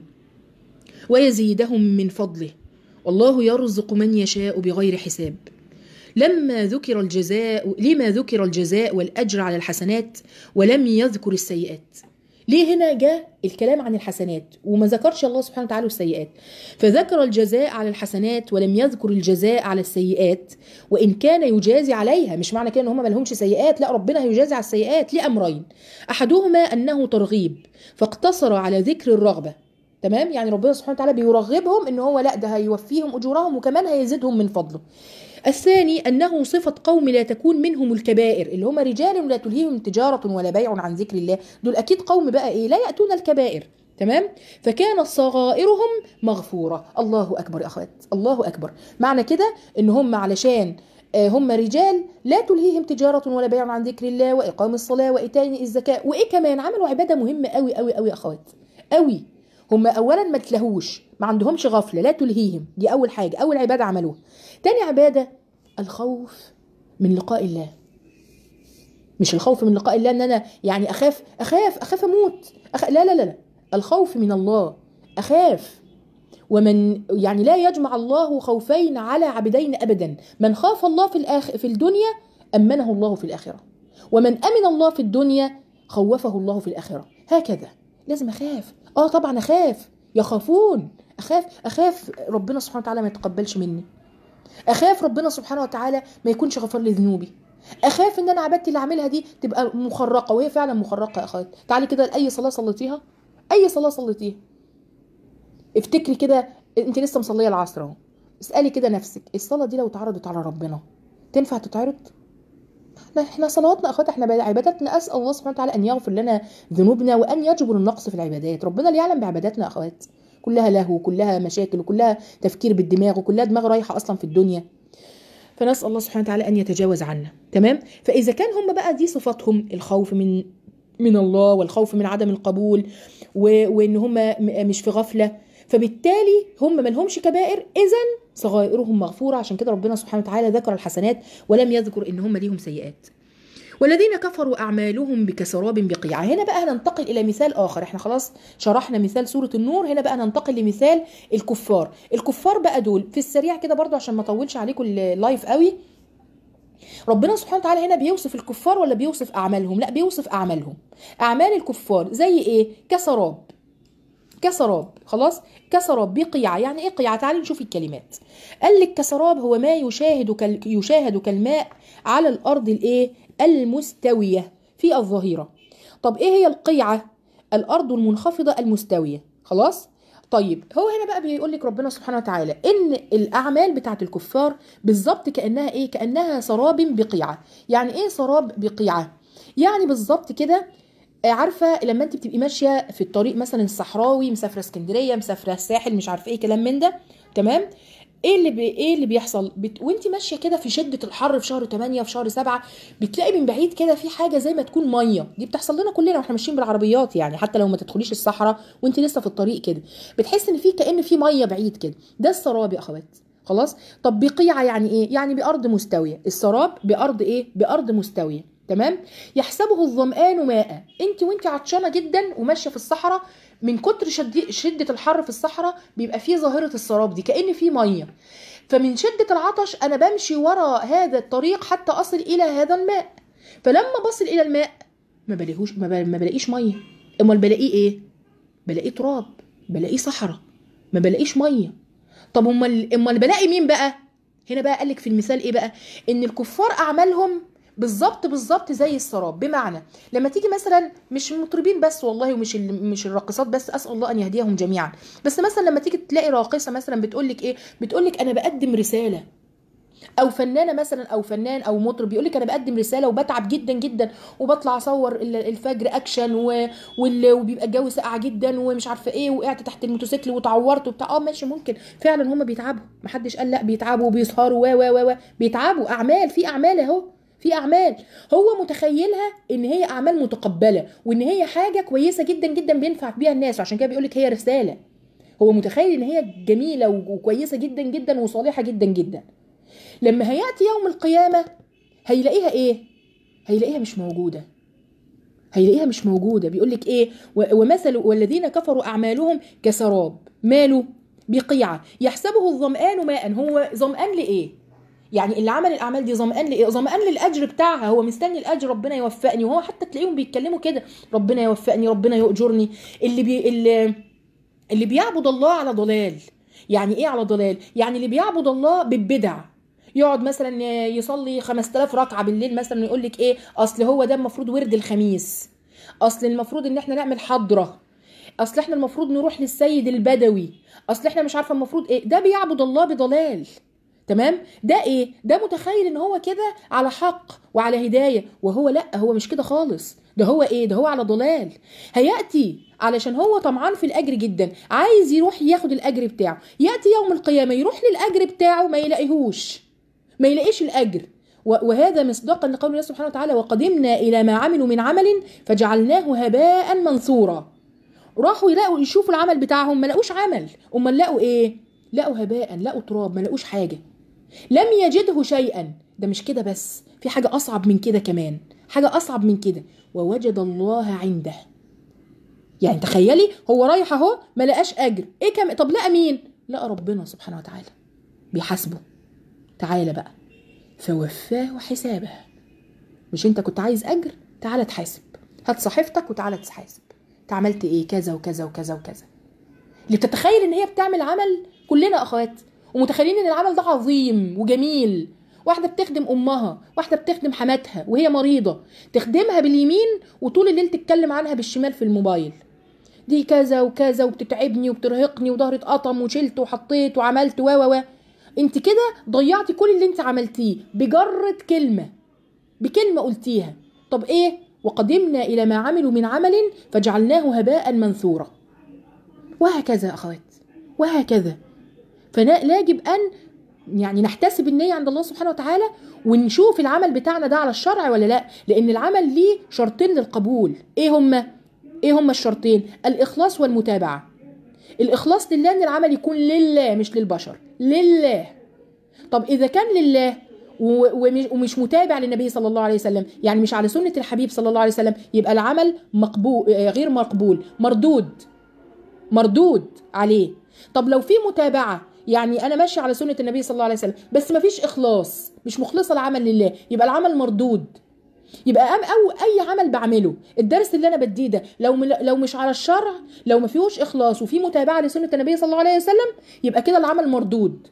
ويزيدهم من فضله والله يرزق من يشاء بغير حساب. لما ذكر الجزاء لما ذكر الجزاء والأجر على الحسنات ولم يذكر السيئات. ليه هنا جاء الكلام عن الحسنات وما ذكرش الله سبحانه وتعالى السيئات؟ فذكر الجزاء على الحسنات ولم يذكر الجزاء على السيئات، وإن كان يجازي عليها. مش معنى كده ان هم ما لهمش سيئات، لا، ربنا هيجازي على السيئات لأمرين. أحدهما أنه ترغيب فاقتصر على ذكر الرغبة، تمام؟ يعني ربنا سبحانه وتعالى بيرغبهم ان هو لا، ده هيوفيهم أجورهم وكمان هيزيدهم من فضله. الثاني أنه صفة قوم لا تكون منهم الكبائر، اللي هم رجال لا تلهيهم تجارة ولا بيع عن ذكر الله. دول أكيد قوم بقى إيه؟ لا يأتون الكبائر، تمام؟ فكانت صغائرهم مغفورة. الله أكبر يا أخوات، الله أكبر. معنى كده إن هم علشان هم رجال لا تلهيهم تجارة ولا بيع عن ذكر الله وإقام الصلاة وإيتاء الزكاة، وإيه كمان؟ عملوا عبادة مهمة قوي قوي قوي يا أخوات، قوي. هم أولا ما تلهوش، ما عندهمش غفلة، لا تلهيهم. دي أول حاجة، أول عبادة عملوها. تاني عبادة الخوف من لقاء الله. مش الخوف من لقاء الله ان انا يعني اخاف اخاف اخاف اموت أخ... لا لا لا الخوف من الله. اخاف، ومن يعني لا يجمع الله خوفين على عبدين ابدا. من خاف الله في الآخ... في الدنيا امنه الله في الاخره، ومن امن الله في الدنيا خوفه الله في الاخره. هكذا لازم اخاف. اه طبعا اخاف، يخافون. اخاف اخاف ربنا سبحانه وتعالى ما يتقبلش مني، اخاف ربنا سبحانه وتعالى ما يكونش غفر لي ذنوبي، اخاف ان انا عبادتي اللي اعملها دي تبقى مخرقه، وهي فعلا مخرقه يا اخوات. تعالي كده لاي صلاه صليتيها، اي صلاه صليتيها، افتكري كده انت لسه مصليه العصر اهو، اسالي كده نفسك الصلاه دي لو اتعرضت على ربنا تنفع تتعرض؟ احنا صلواتنا اخوات، احنا عباداتنا اسال الله سبحانه وتعالى ان يغفر لنا ذنوبنا وان يجبر النقص في العبادات. ربنا اللي يعلم بعباداتنا يا اخوات، كلها لهو وكلها مشاكل وكلها تفكير بالدماغ وكلها دماغ رايحه اصلا في الدنيا. فنسال الله سبحانه وتعالى ان يتجاوز عنا، تمام؟ فاذا كان هم بقى دي صفاتهم، الخوف من من الله والخوف من عدم القبول وان هم مش في غفله، فبالتالي هم ما لهمش كبائر، اذا صغائرهم مغفوره. عشان كده ربنا سبحانه وتعالى ذكر الحسنات ولم يذكر ان هم ليهم سيئات. والذين كفروا أعمالهم بكسراب بقيعة. هنا بقى هننتقل إلى مثال آخر. احنا خلاص شرحنا مثال سورة النور، هنا بقى ننتقل لمثال الكفار. الكفار بقى دول في السريع كده برضو عشان ما اطولش عليكم اللايف قوي. ربنا سبحانه وتعالى هنا بيوصف الكفار ولا بيوصف أعمالهم؟ لا، بيوصف أعمالهم. أعمال الكفار زي إيه؟ كسراب. كسراب، خلاص، كسراب بقيعة. يعني إيه قيعة؟ تعالي نشوف الكلمات. قال لك كسراب هو ما يشاهد كال... يشاهد كالماء على الأرض الإيه؟ المستوية في الظهيرة. طب ايه هي القيعة؟ الارض المنخفضة المستوية، خلاص. طيب هو هنا بقى بيقول لك ربنا سبحانه وتعالى ان الاعمال بتاعت الكفار بالظبط كانها ايه؟ كانها سراب بقيعة. يعني ايه سراب بقيعة؟ يعني بالظبط كده عارفه لما انت بتبقي ماشيه في الطريق مثلا الصحراوي، مسافره اسكندريه، مسافره الساحل، مش عارفه ايه كلام من ده، تمام؟ ايه اللي بي... ايه اللي بيحصل بت... وانت ماشيه كده في شده الحر في شهر تمانية في شهر سبعة، بتلاقي من بعيد كده في حاجه زي ما تكون ميه. دي بتحصل لنا كلنا واحنا ماشيين بالعربيات، يعني حتى لو ما تدخليش الصحراء وانت لسه في الطريق كده، بتحس ان في كأن في ميه بعيد كده. ده السراب يا اخوات. خلاص. طب بقيعه يعني ايه؟ يعني بارض مستويه. السراب بارض ايه؟ بارض مستويه. تمام. يحسبه الظمآن ماء. انت وانت عطشانه جدا وماشيه في الصحراء، من كتر شد... شده الحر في الصحراء بيبقى فيه ظاهره السراب دي، كأن فيه ميه. فمن شده العطش انا بمشي ورا هذا الطريق حتى اصل الى هذا الماء. فلما بصل الى الماء ما بلاقيهوش، ما, ب... ما بلاقيش ميه. امال بلاقيه ايه؟ بلاقيه تراب، بلاقيه صحراء، ما بلاقيش ميه. طب امال امال بلاقي مين بقى؟ هنا بقى قالك في المثال ايه بقى؟ ان الكفار اعمالهم بالظبط بالظبط زي السراب. بمعنى لما تيجي مثلا، مش المطربين بس والله، ومش مش الراقصات بس، اسال الله ان يهديهم جميعا، بس مثلا لما تيجي تلاقي راقصه مثلا بتقول لك ايه؟ بتقول لك انا بقدم رساله. او فنانه مثلا، او فنان او مطرب بيقول لك انا بقدم رساله وبتعب جدا جدا، وبطلع اصور الفجر اكشن و... وال... وبيبقى الجو ساقع جدا ومش عارفه ايه، وقعت تحت الموتوسيكل وتعورت وبتاع. اه ماشي، ممكن فعلا هم بيتعبوا، محدش قال لا، بيتعبوا وبيسهروا و و و بيتعبوا. اعمال، في اعمال اهو، في اعمال هو متخيلها ان هي اعمال متقبله، وان هي حاجه كويسه جدا جدا بينفع بيها الناس، وعشان كده بيقول لك هي رساله. هو متخيل ان هي جميله وكويسه جدا جدا وصالحه جدا جدا. لما هيأتي يوم القيامة هيلاقيها ايه؟ هيلاقيها مش موجودة. هيلاقيها مش موجودة. بيقولك ايه؟ ومثل والذين كفروا أعمالهم كسراب ماله بقيعة يحسبه الظمآن ماء. هو ظمآن لإيه؟ يعني اللي عمل الأعمال دي ظمآن لإيه؟ ظمآن للأجر بتاعها، هو مستني الأجر، ربنا يوفقني. وهو حتى تلاقيهم بيتكلموا كده، ربنا يوفقني، ربنا يؤجرني. اللي بي اللي, اللي بيعبد الله على ضلال. يعني ايه على ضلال؟ يعني اللي بيعبد الله بالبدع، يقعد مثلا يصلي خمسة آلاف ركعه بالليل مثلا، ويقول لك ايه؟ اصل هو ده المفروض ورد الخميس، اصل المفروض ان احنا نعمل حضره، اصل احنا المفروض نروح للسيد البدوي، اصل احنا مش عارفه المفروض ايه. ده بيعبد الله بضلال. تمام. ده ايه؟ ده متخيل ان هو كده على حق وعلى هدايه، وهو لا، هو مش كده خالص. ده هو ايه؟ ده هو على ضلال. هياتي علشان هو طمعان في الاجر جدا، عايز يروح ياخد الاجر بتاعه، ياتي يوم القيامه يروح للاجر بتاعه ما يلاقيهوش، ما يلاقيش الاجر. وهذا مصداقا لقول الله سبحانه وتعالى وقدمنا الى ما عملوا من عمل فجعلناه هباء منثورا. راحوا يلاقوا يشوفوا العمل بتاعهم، ما لقوش عمل. امال لقوا ايه؟ لقوا هباء، لقوا تراب، ما لقوش حاجه. لم يجده شيئا. ده مش كده بس، في حاجه اصعب من كده كمان، حاجه اصعب من كده، ووجد الله عنده. يعني تخيلي، هو رايح اهو ما لقاش اجر، ايه كم؟ طب لقى مين؟ لقى ربنا سبحانه وتعالى بيحاسبه. تعالى بقى فوفاه حسابه. مش انت كنت عايز اجر؟ تعالى تحاسب، هات صحيفتك وتعالى تحاسب. انت عملت ايه؟ كذا وكذا وكذا وكذا. اللي بتتخيل ان هي بتعمل عمل، كلنا اخوات ومتخيلين ان العمل ده عظيم وجميل. واحده بتخدم امها، واحده بتخدم حماتها وهي مريضه، تخدمها باليمين وطول الليل تتكلم عنها بالشمال في الموبايل. دي كذا وكذا وبتتعبني وبترهقني وظهري اتقطم وشلت وحطيت وعملت و و و انت كده ضيعتي كل اللي انت عملتيه بجرة كلمة، بكلمة قلتيها. طب ايه؟ وقدمنا الى ما عملوا من عمل فجعلناه هباء منثورا. وهكذا اخوات، وهكذا. فلا يجب ان يعني نحتسب النية عند الله سبحانه وتعالى، ونشوف العمل بتاعنا ده على الشرع ولا لا. لان العمل ليه شرطين للقبول. ايه هما؟ ايه هما الشرطين؟ الاخلاص والمتابعة. الاخلاص لله، ان العمل يكون لله مش للبشر، لله. طب اذا كان لله ومش متابع للنبي صلى الله عليه وسلم، يعني مش على سنة الحبيب صلى الله عليه وسلم، يبقى العمل مقبول، غير مقبول، مردود، مردود عليه. طب لو في متابعة، يعني انا ماشي على سنة النبي صلى الله عليه وسلم بس ما فيش اخلاص، مش مخلصة العمل لله، يبقى العمل مردود. يبقى أم او اي عمل بعمله، الدرس اللي انا بديه ده لو لو مش على الشرع، لو ما فيهوش اخلاص وفي متابعة لسنة النبي صلى الله عليه وسلم، يبقى كده العمل مردود.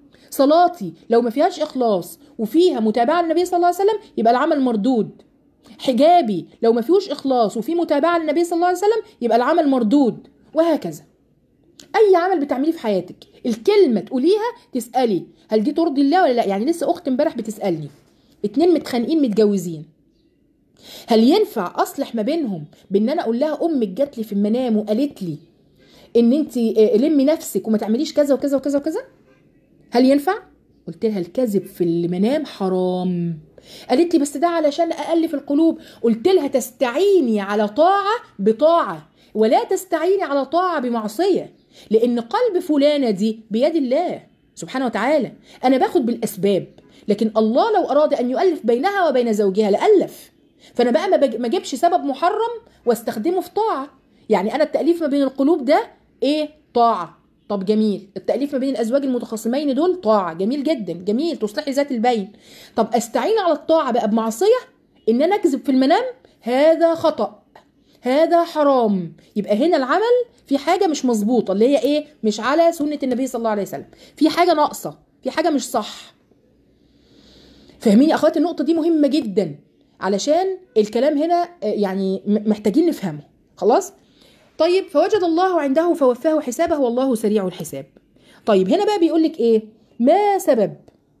صلاتي لو ما فيهاش اخلاص وفيها متابعه للنبي صلى الله عليه وسلم، يبقى العمل مردود. حجابي لو ما فيهوش اخلاص وفي متابعه للنبي صلى الله عليه وسلم، يبقى العمل مردود. وهكذا اي عمل بتعمليه في حياتك، الكلمه تقوليها تسالي هل دي ترضي الله ولا لا. يعني لسه اخت امبارح بتسالني، اتنين متخانقين متجوزين، هل ينفع اصلح ما بينهم بان انا اقول لها امك جات لي في المنام وقالت لي ان انت لمي نفسك وما تعمليش كذا وكذا وكذا وكذا؟ هل ينفع؟ قلت لها الكذب في المنام حرام. قالت لي بس ده علشان أألف القلوب. قلت لها تستعيني على طاعة بطاعة، ولا تستعيني على طاعة بمعصية، لأن قلب فلانة دي بيد الله سبحانه وتعالى. أنا باخد بالأسباب، لكن الله لو أراد أن يؤلف بينها وبين زوجها لألف. فأنا بقى ما أجيبش سبب محرم واستخدمه في طاعة. يعني أنا التأليف ما بين القلوب ده إيه؟ طاعة. طب جميل. التأليف ما بين الأزواج المتخاصمين دول طاعة، جميل جدا، جميل، تصلحي ذات البين. طب أستعين على الطاعة بقى بمعصية، إن أنا أكذب في المنام، هذا خطأ، هذا حرام. يبقى هنا العمل في حاجة مش مظبوطة، اللي هي إيه؟ مش على سنة النبي صلى الله عليه وسلم، في حاجة ناقصة، في حاجة مش صح. فاهمين يا أخواتي؟ النقطة دي مهمة جدا، علشان الكلام هنا يعني محتاجين نفهمه. خلاص؟ طيب، فوجد الله عنده فوفاه حسابه والله سريع الحساب. طيب هنا بقى بيقول لك ايه؟ ما سبب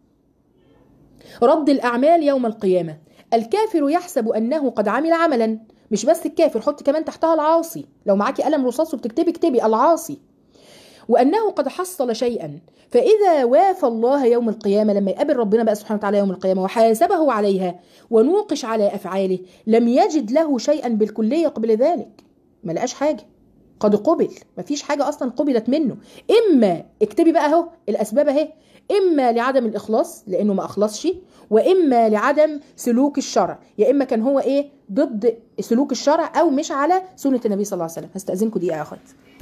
رد الاعمال يوم القيامه؟ الكافر يحسب انه قد عمل عملا. مش بس الكافر، حط كمان تحتها العاصي. لو معاكي قلم رصاص وبتكتبي اكتبي العاصي. وانه قد حصل شيئا، فاذا وافى الله يوم القيامه، لما يقابل ربنا بقى سبحانه وتعالى يوم القيامه وحاسبه عليها ونوقش على افعاله، لم يجد له شيئا بالكليه قبل ذلك. ما لقاش حاجه، قد قبل، مفيش حاجة أصلا قبلت منه. إما اكتبي بقى اهو الأسباب اهي، إما لعدم الإخلاص لأنه ما أخلصش، وإما لعدم سلوك الشرع، يا إما كان هو إيه؟ ضد سلوك الشرع أو مش على سنة النبي صلى الله عليه وسلم. هستأذنكم دقيقة يا أخوات.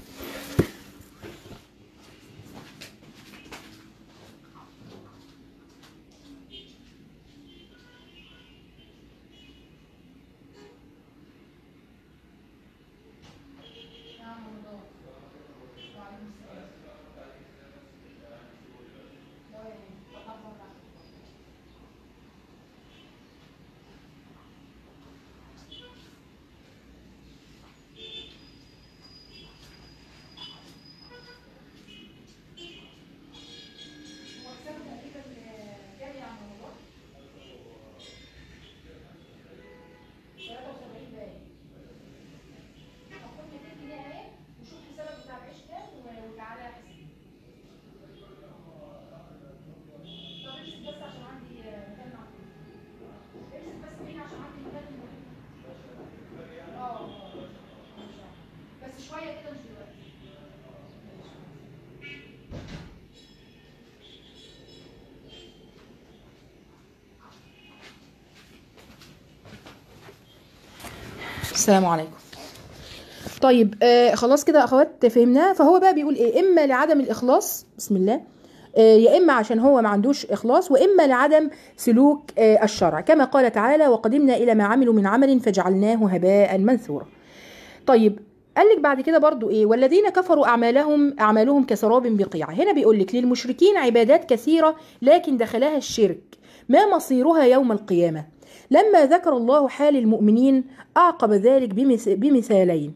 السلام عليكم. طيب آه خلاص كده اخوات فهمناها. فهو بقى بيقول ايه؟ اما لعدم الاخلاص، بسم الله، آه يا اما عشان هو ما عندوش اخلاص، واما لعدم سلوك آه الشرع، كما قال تعالى وقدمنا الى ما عملوا من عمل فجعلناه هباء منثورا. طيب قال لك بعد كده برضو ايه؟ والذين كفروا اعمالهم اعمالهم كسراب بقيعه. هنا بيقول لك للمشركين عبادات كثيره لكن دخلها الشرك، ما مصيرها يوم القيامه؟ لما ذكر الله حال المؤمنين أعقب ذلك بمثالين.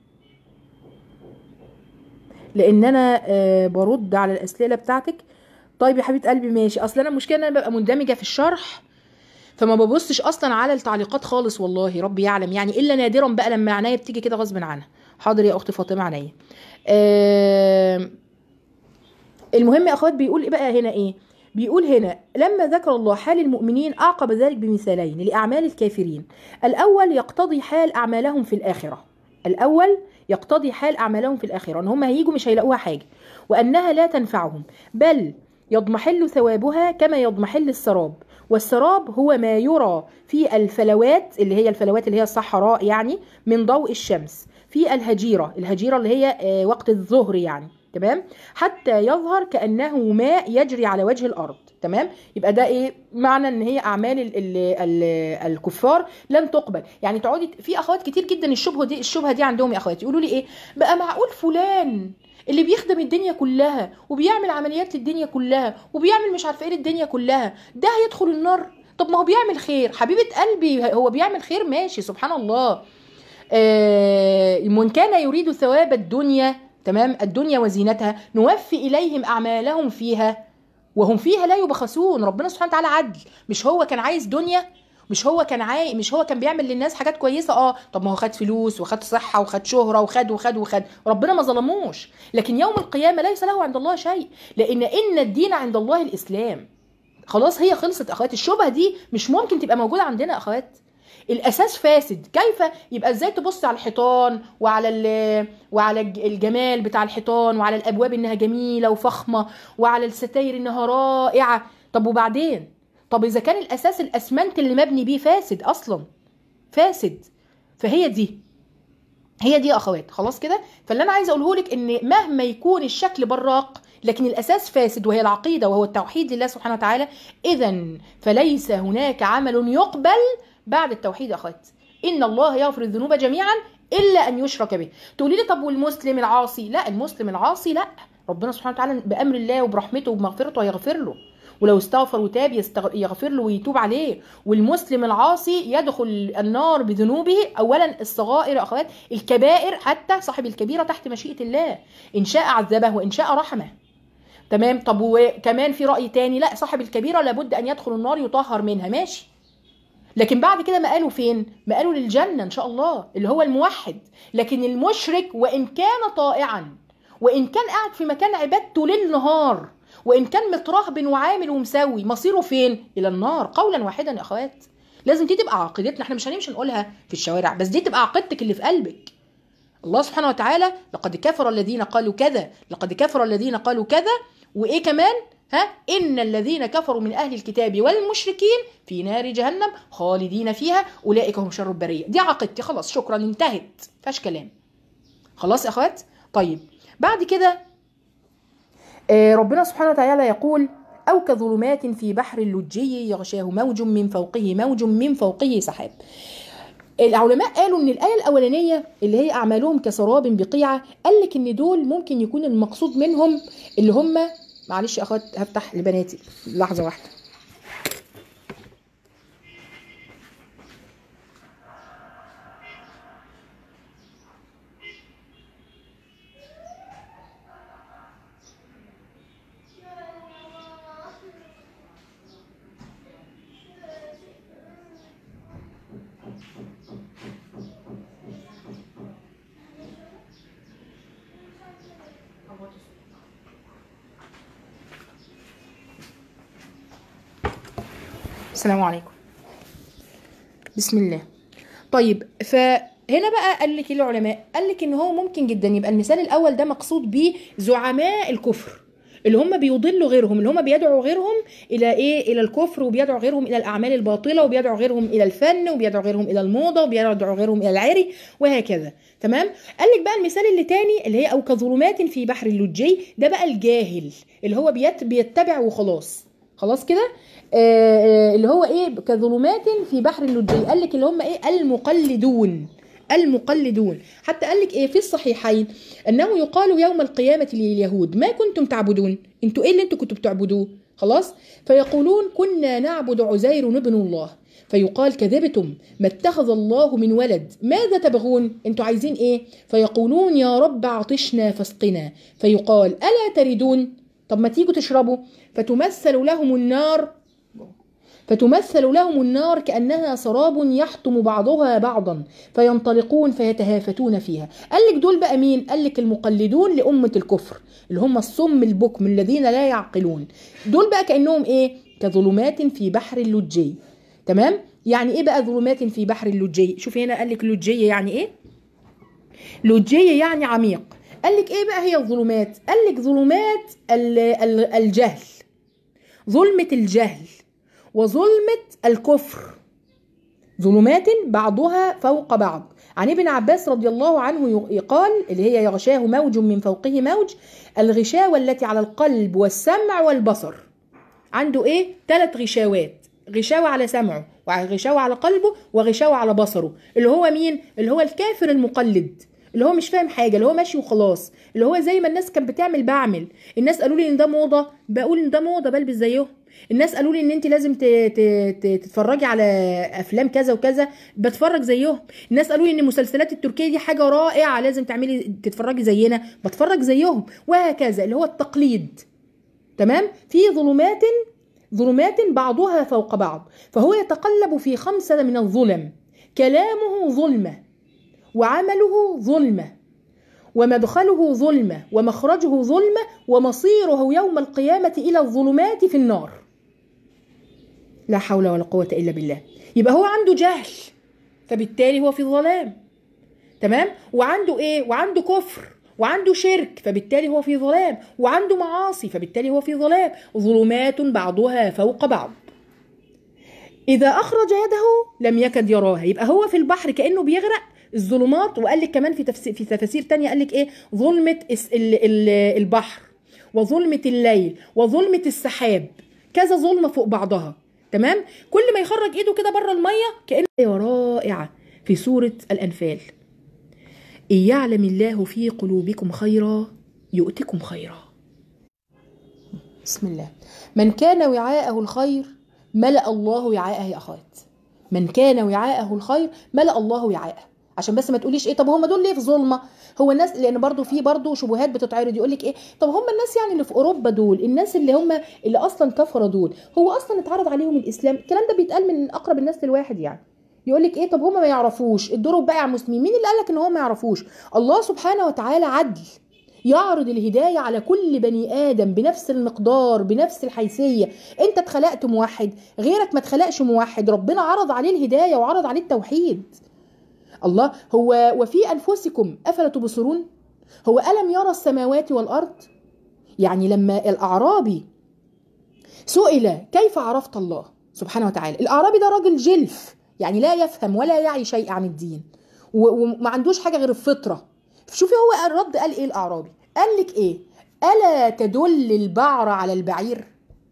لأن أنا برد على الأسئلة بتاعتك. طيب يا حبيبة قلبي ماشي. أصلا أنا المشكلة أن أنا ببقى مندمجة في الشرح، فما ببصش أصلا على التعليقات خالص، والله ربي يعلم يعني، إلا نادرا بقى لما عناية بتيجي كده غصب عنها. حاضر يا أخت فاطمة عناية. أه المهم يا أخوات بيقول إيه بقى هنا إيه؟ بيقول هنا لما ذكر الله حال المؤمنين أعقب ذلك بمثالين لأعمال الكافرين. الأول يقتضي حال أعمالهم في الآخرة. الأول يقتضي حال أعمالهم في الآخرة، أن هم هيجوا مش هيلاقوها حاجة، وأنها لا تنفعهم، بل يضمحل ثوابها كما يضمحل السراب. والسراب هو ما يرى في الفلوات، اللي هي الفلوات اللي هي الصحراء يعني، من ضوء الشمس في الهجيرة، الهجيرة اللي هي وقت الظهر يعني، تمام، حتى يظهر كأنه ماء يجري على وجه الأرض. تمام. يبقى ده ايه معنى؟ ان هي اعمال ال ال ال الكفار لن تقبل. يعني تقعدي في اخوات كتير جدا الشبهه دي الشبهه دي عندهم يا اخواتي، يقولوا لي ايه بقى؟ معقول فلان اللي بيخدم الدنيا كلها وبيعمل عمليات للدنيا كلها وبيعمل مش عارفه ايه للدنيا كلها، ده هيدخل النار؟ طب ما هو بيعمل خير. حبيبه قلبي هو بيعمل خير ماشي، سبحان الله. آه من كان يريد ثواب الدنيا، تمام، الدنيا وزينتها، نوفي إليهم أعمالهم فيها وهم فيها لا يبخسون. ربنا سبحانه وتعالى عدل، مش هو كان عايز دنيا مش هو كان عاي مش هو كان بيعمل للناس حاجات كويسه؟ اه طب ما هو خد فلوس وخد صحه وخد شهره وخد وخد وخد، ربنا ما ظلموش. لكن يوم القيامه ليس له عند الله شيء، لان ان الدين عند الله الاسلام. خلاص هي خلصت اخوات. الشبهه دي مش ممكن تبقى موجوده عندنا اخوات. الاساس فاسد. كيف يبقى ازاي تبص على الحيطان وعلى وعلى الجمال بتاع الحيطان وعلى الابواب انها جميله وفخمه وعلى الستاير انها رائعه، طب وبعدين؟ طب اذا كان الاساس الاسمنت اللي مبني بيه فاسد اصلا، فاسد. فهي دي هي دي يا اخوات. خلاص كده. فاللي انا عايزه اقوله لك ان مهما يكون الشكل براق لكن الاساس فاسد، وهي العقيده وهو التوحيد لله سبحانه وتعالى، اذا فليس هناك عمل يقبل بعد التوحيد يا اخوات. ان الله يغفر الذنوب جميعا الا ان يشرك به. تقولي لي طب والمسلم العاصي؟ لا، المسلم العاصي لا، ربنا سبحانه وتعالى بامر الله وبرحمته وبمغفرته هيغفر له، ولو استغفر وتاب يغفر له ويتوب عليه. والمسلم العاصي يدخل النار بذنوبه، اولا الصغائر يا اخوات، الكبائر حتى صاحب الكبيره تحت مشيئه الله، ان شاء عذبه وان شاء رحمه. تمام. طب وكمان في راي تاني، لا صاحب الكبيره لابد ان يدخل النار يطهر منها، ماشي. لكن بعد كده مقاله فين؟ مقاله للجنه ان شاء الله، اللي هو الموحد. لكن المشرك وان كان طائعا، وان كان قاعد في مكان عبادته ليل نهار، وان كان مترهبن وعامل ومسوي، مصيره فين؟ الى النار قولا واحدا يا اخوات. لازم دي تبقى عقيدتنا. احنا مش هنمشي نقولها في الشوارع، بس دي تبقى عقيدتك اللي في قلبك. الله سبحانه وتعالى لقد كفر الذين قالوا كذا، لقد كفر الذين قالوا كذا، وايه كمان؟ ها ان الذين كفروا من اهل الكتاب والمشركين في نار جهنم خالدين فيها اولئك هم شر البريه. دي عقيدتي، خلاص شكرا انتهت، فاش كلام. خلاص يا اخوات. طيب بعد كده آه ربنا سبحانه وتعالى يقول او كظلمات في بحر اللجي يغشاه موج من فوقه موج من فوقه سحاب. العلماء قالوا ان الايه الاولانيه اللي هي اعمالهم كسراب بقيعه، قال لك ان دول ممكن يكون المقصود منهم اللي هم، معلش يا اخوات هفتح لبناتي لحظه واحده. السلام عليكم. بسم الله. طيب فهنا بقى قال لك العلماء، قال لك ان هو ممكن جدا يبقى المثال الاول ده مقصود بيه زعماء الكفر، اللي هم بيضلوا غيرهم، اللي هم بيدعوا غيرهم الى ايه؟ الى الكفر، وبيدعوا غيرهم الى الاعمال الباطله، وبيدعوا غيرهم الى الفن، وبيدعوا غيرهم الى الموضه، وبيدعوا غيرهم الى العري وهكذا. تمام. قال لك بقى المثال اللي تاني اللي هي او كظلمات في بحر اللجي، ده بقى الجاهل اللي هو بيت بيتبع وخلاص. خلاص كده. آه اللي هو ايه؟ كظلمات في بحر اللجي، قال لك اللي هم ايه؟ المقلدون. المقلدون. حتى قال لك ايه في الصحيحين انه يقال يوم القيامه لليهود ما كنتم تعبدون؟ انتوا ايه اللي انتوا كنتوا بتعبدوه؟ خلاص. فيقولون كنا نعبد عزير ابن الله. فيقال كذبتم، ما اتخذ الله من ولد، ماذا تبغون؟ انتوا عايزين ايه؟ فيقولون يا رب عطشنا فاسقنا. فيقال الا تردون؟ طب ما تيجوا تشربوا. فتمثل لهم النار فتمثل لهم النار كأنها سراب يحطم بعضها بعضا فينطلقون فيتهافتون فيها. قال لك دول بقى مين؟ قال لك المقلدون لأمة الكفر، اللي هم الصم البكم الذين لا يعقلون. دول بقى كأنهم ايه؟ كظلمات في بحر اللجي. تمام. يعني ايه بقى ظلمات في بحر اللجي؟ شوف هنا قال لك لجي يعني ايه؟ لجي يعني عميق. قال لك ايه بقى هي الظلمات؟ قال لك ظلمات الجهل، ظلمة الجهل وظلمة الكفر، ظلمات بعضها فوق بعض. عن ابن عباس رضي الله عنه قال اللي هي يغشاه موج من فوقه موج، الغشاوة التي على القلب والسمع والبصر. عنده ايه؟ ثلاث غشاوات، غشاوة على سمعه، وغشاوة على قلبه، وغشاوة على بصره. اللي هو مين؟ اللي هو الكافر المقلد، اللي هو مش فاهم حاجه، اللي هو ماشي وخلاص، اللي هو زي ما الناس كانت بتعمل بعمل. الناس قالوا لي ان ده موضه، بقول ان ده موضه بلبس زيهم. الناس قالوا لي ان انت لازم تتفرجي على افلام كذا وكذا، بتفرج زيهم. الناس قالوا لي ان المسلسلات التركيه دي حاجه رائعه لازم تعملي تتفرجي زينا، بتفرج زيهم، وهكذا. اللي هو التقليد. تمام. في ظلمات ظلمات بعضها فوق بعض، فهو يتقلب في خمسة من الظلم، كلامه ظلمة، وعمله ظلمة، ومدخله ظلمة، ومخرجه ظلمة، ومصيره يوم القيامة إلى الظلمات في النار. لا حول ولا قوة إلا بالله. يبقى هو عنده جهل، فبالتالي هو في ظلام، تمام؟ وعنده إيه؟ وعنده كفر، وعنده شرك، فبالتالي هو في ظلام، وعنده معاصي، فبالتالي هو في ظلام. ظلمات بعضها فوق بعض، إذا أخرج يده لم يكد يراها. يبقى هو في البحر كأنه بيغرق. الظلمات، وقال لك كمان في تفسير في تفاسير تانية قال لك إيه؟ ظلمة البحر، وظلمة الليل، وظلمة السحاب، كذا ظلمة فوق بعضها، تمام؟ كل ما يخرج إيده كده بره المية كأنه رائعة في سورة الأنفال. إن يعلم الله في قلوبكم خيرا يؤتكم خيرا. بسم الله. من كان وعاءه الخير ملأ الله وعاءه. يا أخوات، من كان وعاءه الخير ملأ الله وعاءه. عشان بس ما تقوليش ايه طب هم دول ليه في ظلمه؟ هو الناس، لان برضو في برضو شبهات بتتعرض، يقول لك ايه طب هم الناس يعني اللي في اوروبا دول، الناس اللي هم اللي اصلا كفره دول، هو اصلا اتعرض عليهم الاسلام؟ الكلام ده بيتقال من اقرب الناس للواحد يعني. يقول لك ايه طب هم ما يعرفوش الدور بقى على المسلمين. مين اللي قال لك ان هم ما يعرفوش؟ الله سبحانه وتعالى عدل، يعرض الهداية على كل بني آدم بنفس المقدار بنفس الحيثية. انت اتخلقت موحد، غيرك ما اتخلقش موحد، ربنا عرض عليه الهداية وعرض عليه التوحيد. الله، هو وفي أنفسكم أفلا تبصرون؟ هو ألم يرى السماوات والأرض؟ يعني لما الأعرابي سئل كيف عرفت الله سبحانه وتعالى، الأعرابي ده راجل جلف، يعني لا يفهم ولا يعي شيء عن الدين، وما عندوش حاجة غير الفطرة. شوفي هو الرد قال ايه الأعرابي؟ قال لك ايه؟ ألا تدل البعر على البعير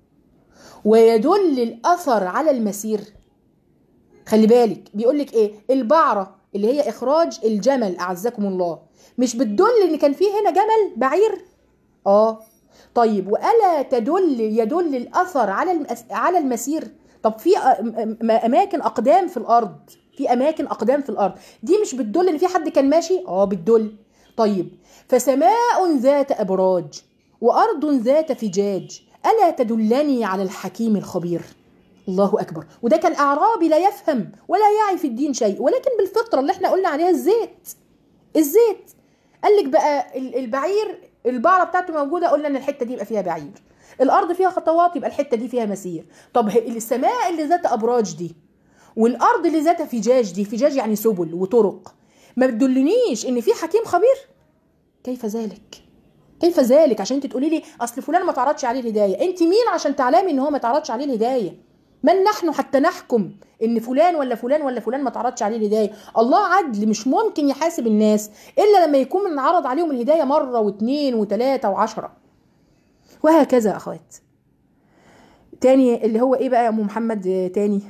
ويدل الأثر على المسير؟ خلي بالك، بيقول لك ايه؟ البعرة اللي هي إخراج الجمل أعزكم الله، مش بتدل إن كان فيه هنا جمل بعير؟ اه طيب، وألا تدل يدل الأثر على على المسير؟ طب في أماكن أقدام في الأرض، في أماكن أقدام في الأرض دي مش بتدل إن في حد كان ماشي؟ اه بتدل. طيب، فسماء ذات أبراج وأرض ذات فجاج ألا تدلني على الحكيم الخبير؟ الله أكبر. وده كان أعرابي لا يفهم ولا يعي في الدين شيء، ولكن بالفطرة اللي احنا قلنا عليها الزيت الزيت قال لك بقى البعير البعرة بتاعته موجودة، قلنا ان الحتة دي يبقى فيها بعير، الأرض فيها خطوات يبقى الحتة دي فيها مسير. طب السماء اللي ذات أبراج دي والأرض اللي ذات فجاج دي، فجاج يعني سبل وطرق، ما بتدلنيش ان في حكيم خبير؟ كيف ذلك؟ كيف ذلك؟ عشان انت تقولي لي اصل فلان ما تعرضش عليه الهدايه. انت مين عشان تعلمي ان هو ما تعرضش عليه الهدايه؟ من نحن حتى نحكم ان فلان ولا فلان ولا فلان ما تعرضش عليه الهدايه؟ الله عدل، مش ممكن يحاسب الناس الا لما يكون من عرض عليهم الهدايه مره واثنين وثلاثه وعشره، وهكذا. اخوات، تاني اللي هو ايه بقى يا ام محمد تاني؟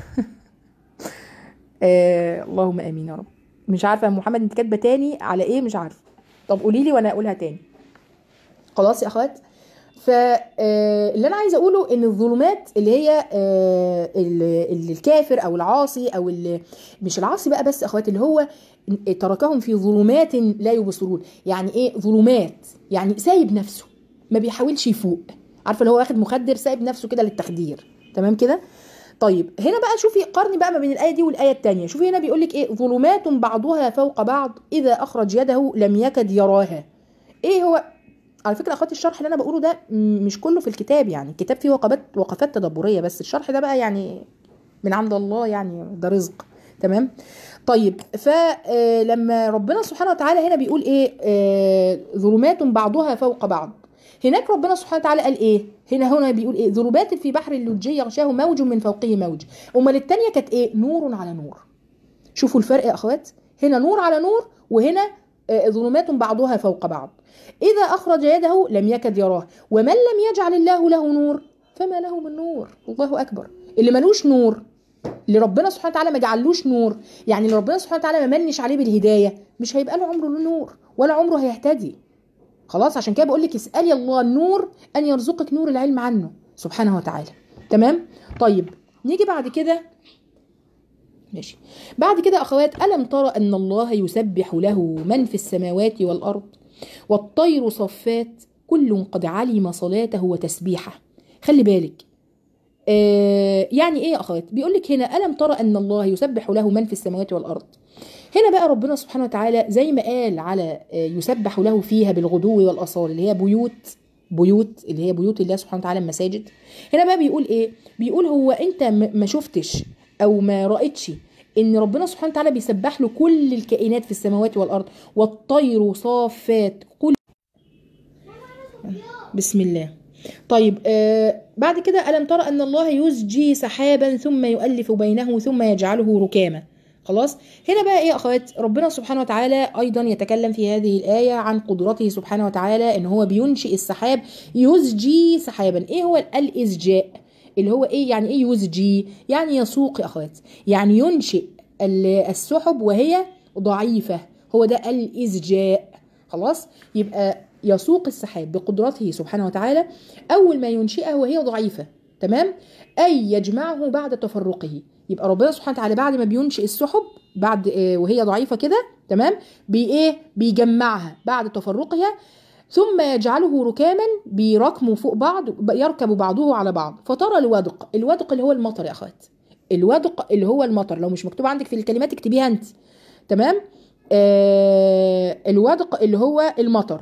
آه اللهم امين يا رب. مش عارفه يا ام محمد انت كاتبه تاني على ايه؟ مش عارفه. طب قولي لي وانا اقولها تاني. خلاص يا اخوات، فاللي انا عايزه اقوله ان الظلمات اللي هي الكافر او العاصي او مش العاصي بقى بس اخوات، اللي هو تركهم في ظلمات لا يبصرون. يعني ايه ظلمات؟ يعني سايب نفسه ما بيحاولش يفوق، عارفه اللي هو واخد مخدر سايب نفسه كده للتخدير، تمام كده؟ طيب هنا بقى شوفي قارني بقى ما بين الايه دي والايه الثانيه. شوفي هنا بيقول لك ايه؟ ظلمات بعضها فوق بعض اذا اخرج يده لم يكد يراها. ايه هو؟ على فكره اخواتي الشرح اللي انا بقوله ده مش كله في الكتاب، يعني الكتاب فيه وقفات وقفات تدبريه، بس الشرح ده بقى يعني من عند الله، يعني ده رزق، تمام؟ طيب، فلما ربنا سبحانه وتعالى هنا بيقول ايه؟ ظلمات بعضها فوق بعض، هناك ربنا سبحانه وتعالى قال ايه؟ هنا هنا بيقول ايه؟ ظلمات في بحر اللجي يغشاه موج من فوقه موج. امال الثانيه كانت ايه؟ نور على نور. شوفوا الفرق يا اخوات، هنا نور على نور، وهنا ظلمات بعضها فوق بعض. إذا أخرج يده لم يكد يراه، ومن لم يجعل الله له نور فما له من نور. الله أكبر. اللي ملوش نور، اللي ربنا سبحانه وتعالى ما جعلوش نور، يعني اللي ربنا سبحانه وتعالى ما منش عليه بالهداية، مش هيبقى له عمره له نور ولا عمره هيهتدي. خلاص، عشان كده بقول لك اسألي الله النور أن يرزقك نور العلم عنه سبحانه وتعالى، تمام؟ طيب نيجي بعد كده، ماشي بعد كده أخوات، ألم ترى أن الله يسبح له من في السماوات والأرض والطير صفات كل قد علم صلاته وتسبيحه. خلي بالك، آه يعني ايه يا اخوات؟ بيقول لك هنا الم ترى ان الله يسبح له من في السماوات والارض. هنا بقى ربنا سبحانه وتعالى زي ما قال على آه يسبح له فيها بالغدو والاصال، اللي هي بيوت بيوت اللي هي بيوت الله سبحانه وتعالى المساجد. هنا بقى بيقول ايه؟ بيقول هو انت ما شفتش او ما رأيتش ان ربنا سبحانه وتعالى بيسبح له كل الكائنات في السماوات والارض، والطير صافات كل. بسم الله. طيب آه بعد كده ألم ترى أن الله يزجي سحابا ثم يؤلف بينه ثم يجعله ركاما. خلاص. هنا بقى ايه يا اخوات؟ ربنا سبحانه وتعالى ايضا يتكلم في هذه الايه عن قدرته سبحانه وتعالى ان هو بينشئ السحاب. يزجي سحابا، ايه هو الازجاء؟ اللي هو ايه يعني؟ ايه يزجي؟ يعني يسوق يا اخوات، يعني ينشئ السحب وهي ضعيفه، هو ده الازجاء. خلاص. يبقى يسوق السحاب بقدرته سبحانه وتعالى اول ما ينشئه وهي ضعيفه، تمام؟ اي يجمعه بعد تفرقه. يبقى ربنا سبحانه وتعالى بعد ما بينشئ السحب بعد آه وهي ضعيفه كده، تمام؟ بي ايه؟ بيجمعها بعد تفرقها، ثم يجعله ركاما، بيركموا فوق بعض، يركب بعضه على بعض، فترى الودق. الودق اللي هو المطر يا اخوات، الودق اللي هو المطر. لو مش مكتوب عندك في الكلمات اكتبيها انت، تمام؟ آه الودق اللي هو المطر.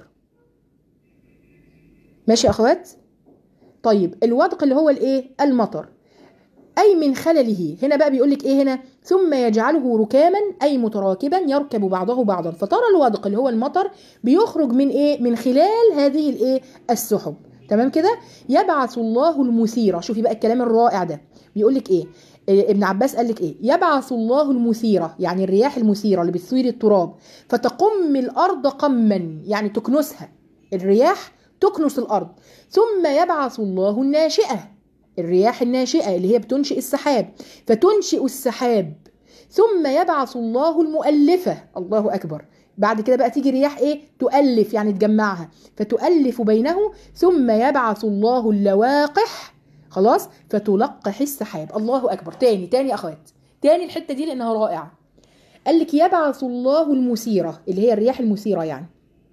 ماشي يا اخوات؟ طيب الودق اللي هو الايه؟ المطر. اي من خلله. هنا بقى بيقول لك ايه هنا؟ ثم يجعله ركاما، اي متراكبا يركب بعضه بعضا، فترى الودق اللي هو المطر بيخرج من ايه؟ من خلال هذه الايه؟ السحب. تمام كده؟ يبعث الله المثيره. شوفي بقى الكلام الرائع ده. بيقول لك ايه؟ إيه ابن عباس قال لك ايه؟ يبعث الله المثيره، يعني الرياح المثيره اللي بتثير التراب، فتقم الارض قما، يعني تكنسها. الرياح تكنس الارض. ثم يبعث الله الناشئه، الرياح الناشئة اللي هي بتنشئ السحاب، فتنشئ السحاب. ثم يبعث الله المؤلفة. الله أكبر. بعد كده بقى تيجي رياح ايه؟ تؤلف، يعني تجمعها، فتؤلف بينه. ثم يبعث الله اللواقح، خلاص، فتلقح السحاب. الله أكبر. تاني تاني يا أخوات، تاني الحتة دي لأنها رائعة. قال لك يبعث الله المثيرة اللي هي الرياح المثيرة، يعني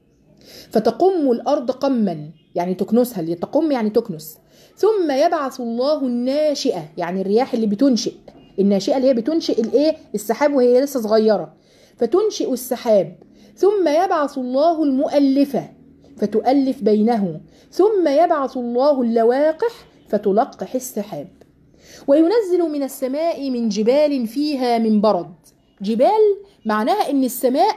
فتقم الأرض قما، يعني تكنسها. اللي تقم يعني تكنس. ثم يبعث الله الناشئة، يعني الرياح اللي بتنشئ، الناشئة اللي هي بتنشئ الايه؟ السحاب وهي لسه صغيرة، فتنشئ السحاب. ثم يبعث الله المؤلفة، فتؤلف بينه. ثم يبعث الله اللواقح، فتلقح السحاب. وينزل من السماء من جبال فيها من برد. جبال معناها ان السماء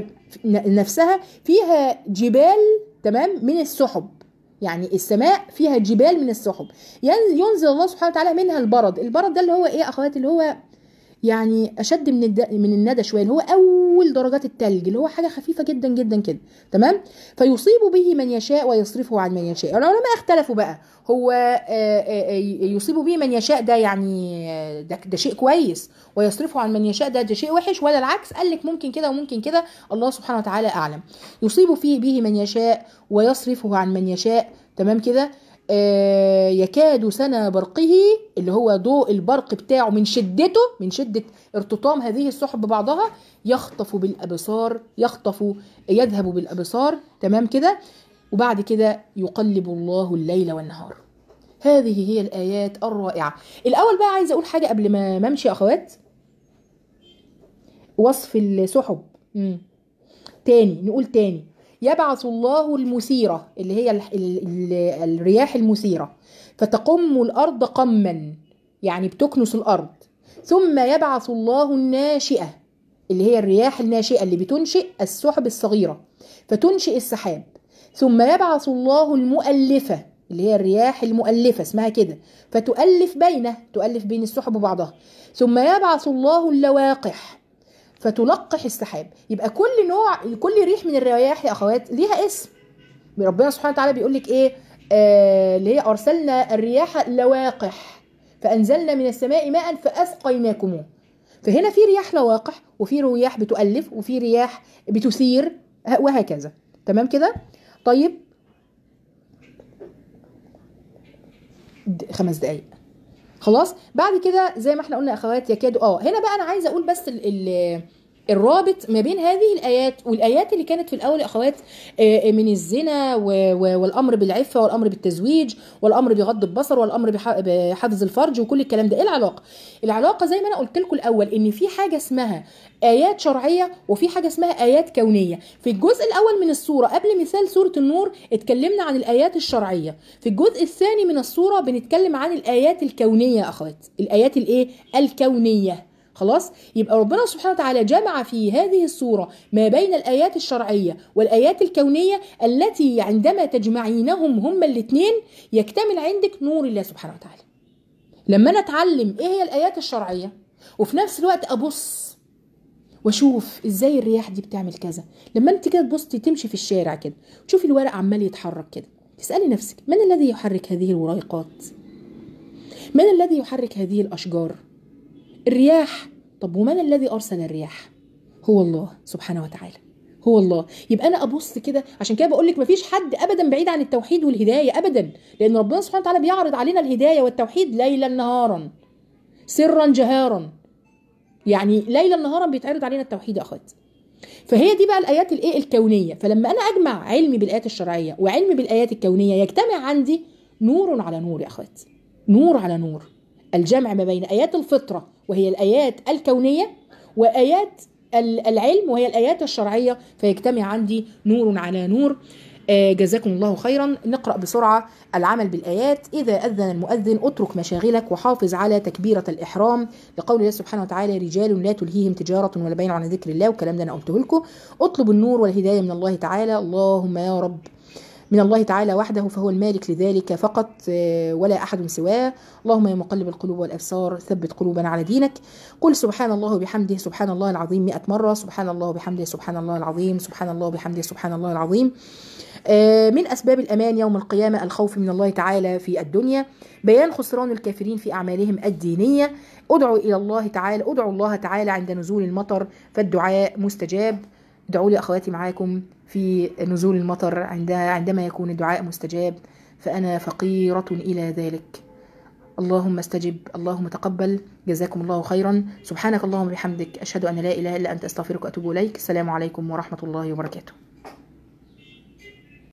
نفسها فيها جبال، تمام، من السحب. يعني السماء فيها جبال من السحب، ينزل الله سبحانه وتعالى منها البرد. البرد ده اللي هو ايه اخواتي؟ اللي هو يعني اشد من الد... من الندى شويه، اللي هو اول درجات التلج، اللي هو حاجه خفيفه جدا جدا كده، تمام؟ فيصيب به من يشاء ويصرفه عن من يشاء. العلماء اختلفوا بقى، هو يصيب به من يشاء ده يعني ده, ده شيء كويس، ويصرفه عن من يشاء ده ده شيء وحش، ولا العكس؟ قال لك ممكن كده وممكن كده، الله سبحانه وتعالى اعلم. يصيب فيه به من يشاء ويصرفه عن من يشاء، تمام كده؟ آه يكاد سنا برقه، اللي هو ضوء البرق بتاعه من شدته، من شدة ارتطام هذه السحب ببعضها، يخطف بالأبصار، يخطف يذهب بالأبصار، تمام كده؟ وبعد كده يقلب الله الليل والنهار. هذه هي الآيات الرائعة. الأول بقى عايزة أقول حاجة قبل ما ممشي يا أخوات. وصف السحب. مم. تاني نقول تاني. يبعث الله المثيرة اللي هي ال ال ال الرياح المثيرة، فتقم الأرض قما، يعني بتكنس الأرض. ثم يبعث الله الناشئة اللي هي الرياح الناشئة اللي بتنشئ السحب الصغيرة، فتنشئ السحاب. ثم يبعث الله المؤلفة اللي هي الرياح المؤلفة اسمها كده، فتؤلف بينه، تؤلف بين السحب وبعضها. ثم يبعث الله اللواقح، فتلقح السحاب. يبقى كل نوع، كل ريح من الرياح يا اخوات ليها اسم. ربنا سبحانه وتعالى بيقول لك ايه؟ آه اللي هي ارسلنا الرياح لواقح فانزلنا من السماء ماء فاسقيناكموه. فهنا في رياح لواقح، وفي رياح بتؤلف، وفي رياح بتثير، وهكذا، تمام كده؟ طيب خمس دقايق خلاص. بعد كده زي ما احنا قلنا يا اخوات يكادوا اه هنا بقى انا عايزه اقول بس ال ال الرابط ما بين هذه الآيات والآيات اللي كانت في الأول يا أخوات من الزنا والأمر بالعفة والأمر بالتزويج والأمر بغض البصر والأمر بحفظ الفرج وكل الكلام ده. إيه العلاقة؟ العلاقة زي ما أنا قلت لكم الأول إن في حاجة اسمها آيات شرعية وفي حاجة اسمها آيات كونية. في الجزء الأول من السورة قبل مثال سورة النور اتكلمنا عن الآيات الشرعية، في الجزء الثاني من السورة بنتكلم عن الآيات الكونية يا أخوات، الآيات الإيه؟ الكونية. خلاص؟ يبقى ربنا سبحانه وتعالى جمع في هذه السورة ما بين الآيات الشرعية والآيات الكونية التي عندما تجمعينهم هما الاثنين يكتمل عندك نور الله سبحانه وتعالى. لما أنا أتعلم إيه هي الآيات الشرعية وفي نفس الوقت أبص واشوف ازاي الرياح دي بتعمل كذا، لما انت كده تبصي تمشي في الشارع كده تشوفي الورق عمال يتحرك كده، تسألي نفسك من الذي يحرك هذه الوريقات؟ من الذي يحرك هذه الأشجار؟ الرياح. طب ومن الذي أرسل الرياح؟ هو الله سبحانه وتعالى، هو الله. يبقى أنا أبص كده، عشان كده بقول لك مفيش حد أبدا بعيد عن التوحيد والهداية أبدا، لأن ربنا سبحانه وتعالى بيعرض علينا الهداية والتوحيد ليلا نهارا سرا جهارا، يعني ليلا نهارا بيتعرض علينا التوحيد يا أخوات. فهي دي بقى الآيات الإيه الكونية. فلما أنا أجمع علمي بالآيات الشرعية وعلمي بالآيات الكونية يجتمع عندي نور على نور يا أخوات، نور على نور. الجمع ما بين آيات الفطرة وهي الآيات الكونية وآيات العلم وهي الآيات الشرعية، فيجتمع عندي نور على نور. جزاكم الله خيرا. نقرأ بسرعة العمل بالآيات. إذا أذن المؤذن اترك مشاغلك وحافظ على تكبيرة الإحرام، لقول الله سبحانه وتعالى رجال لا تلهيهم تجارة ولا بيع عن ذكر الله، والكلام ده أنا قلته لكم. اطلب النور والهداية من الله تعالى، اللهم يا رب من الله تعالى وحده فهو المالك لذلك فقط ولا أحد سواه. اللهم يا مقلب القلوب والأبصار ثبت قلوبنا على دينك. قل سبحان الله وبحمده سبحان الله العظيم مئة مرة، سبحان الله وبحمده سبحان الله العظيم، سبحان الله وبحمده سبحان الله العظيم. من أسباب الأمان يوم القيامة الخوف من الله تعالى في الدنيا، بيان خسران الكافرين في أعمالهم الدينية. ادعوا إلى الله تعالى، ادعوا الله تعالى عند نزول المطر فالدعاء مستجاب. ادعوا لي أخواتي معاكم في نزول المطر عندما يكون الدعاء مستجاب، فأنا فقيرة إلى ذلك. اللهم استجب، اللهم تقبل. جزاكم الله خيرا. سبحانك اللهم وبحمدك أشهد أن لا إله إلا أنت أستغفرك وأتوب إليك. السلام عليكم ورحمة الله وبركاته.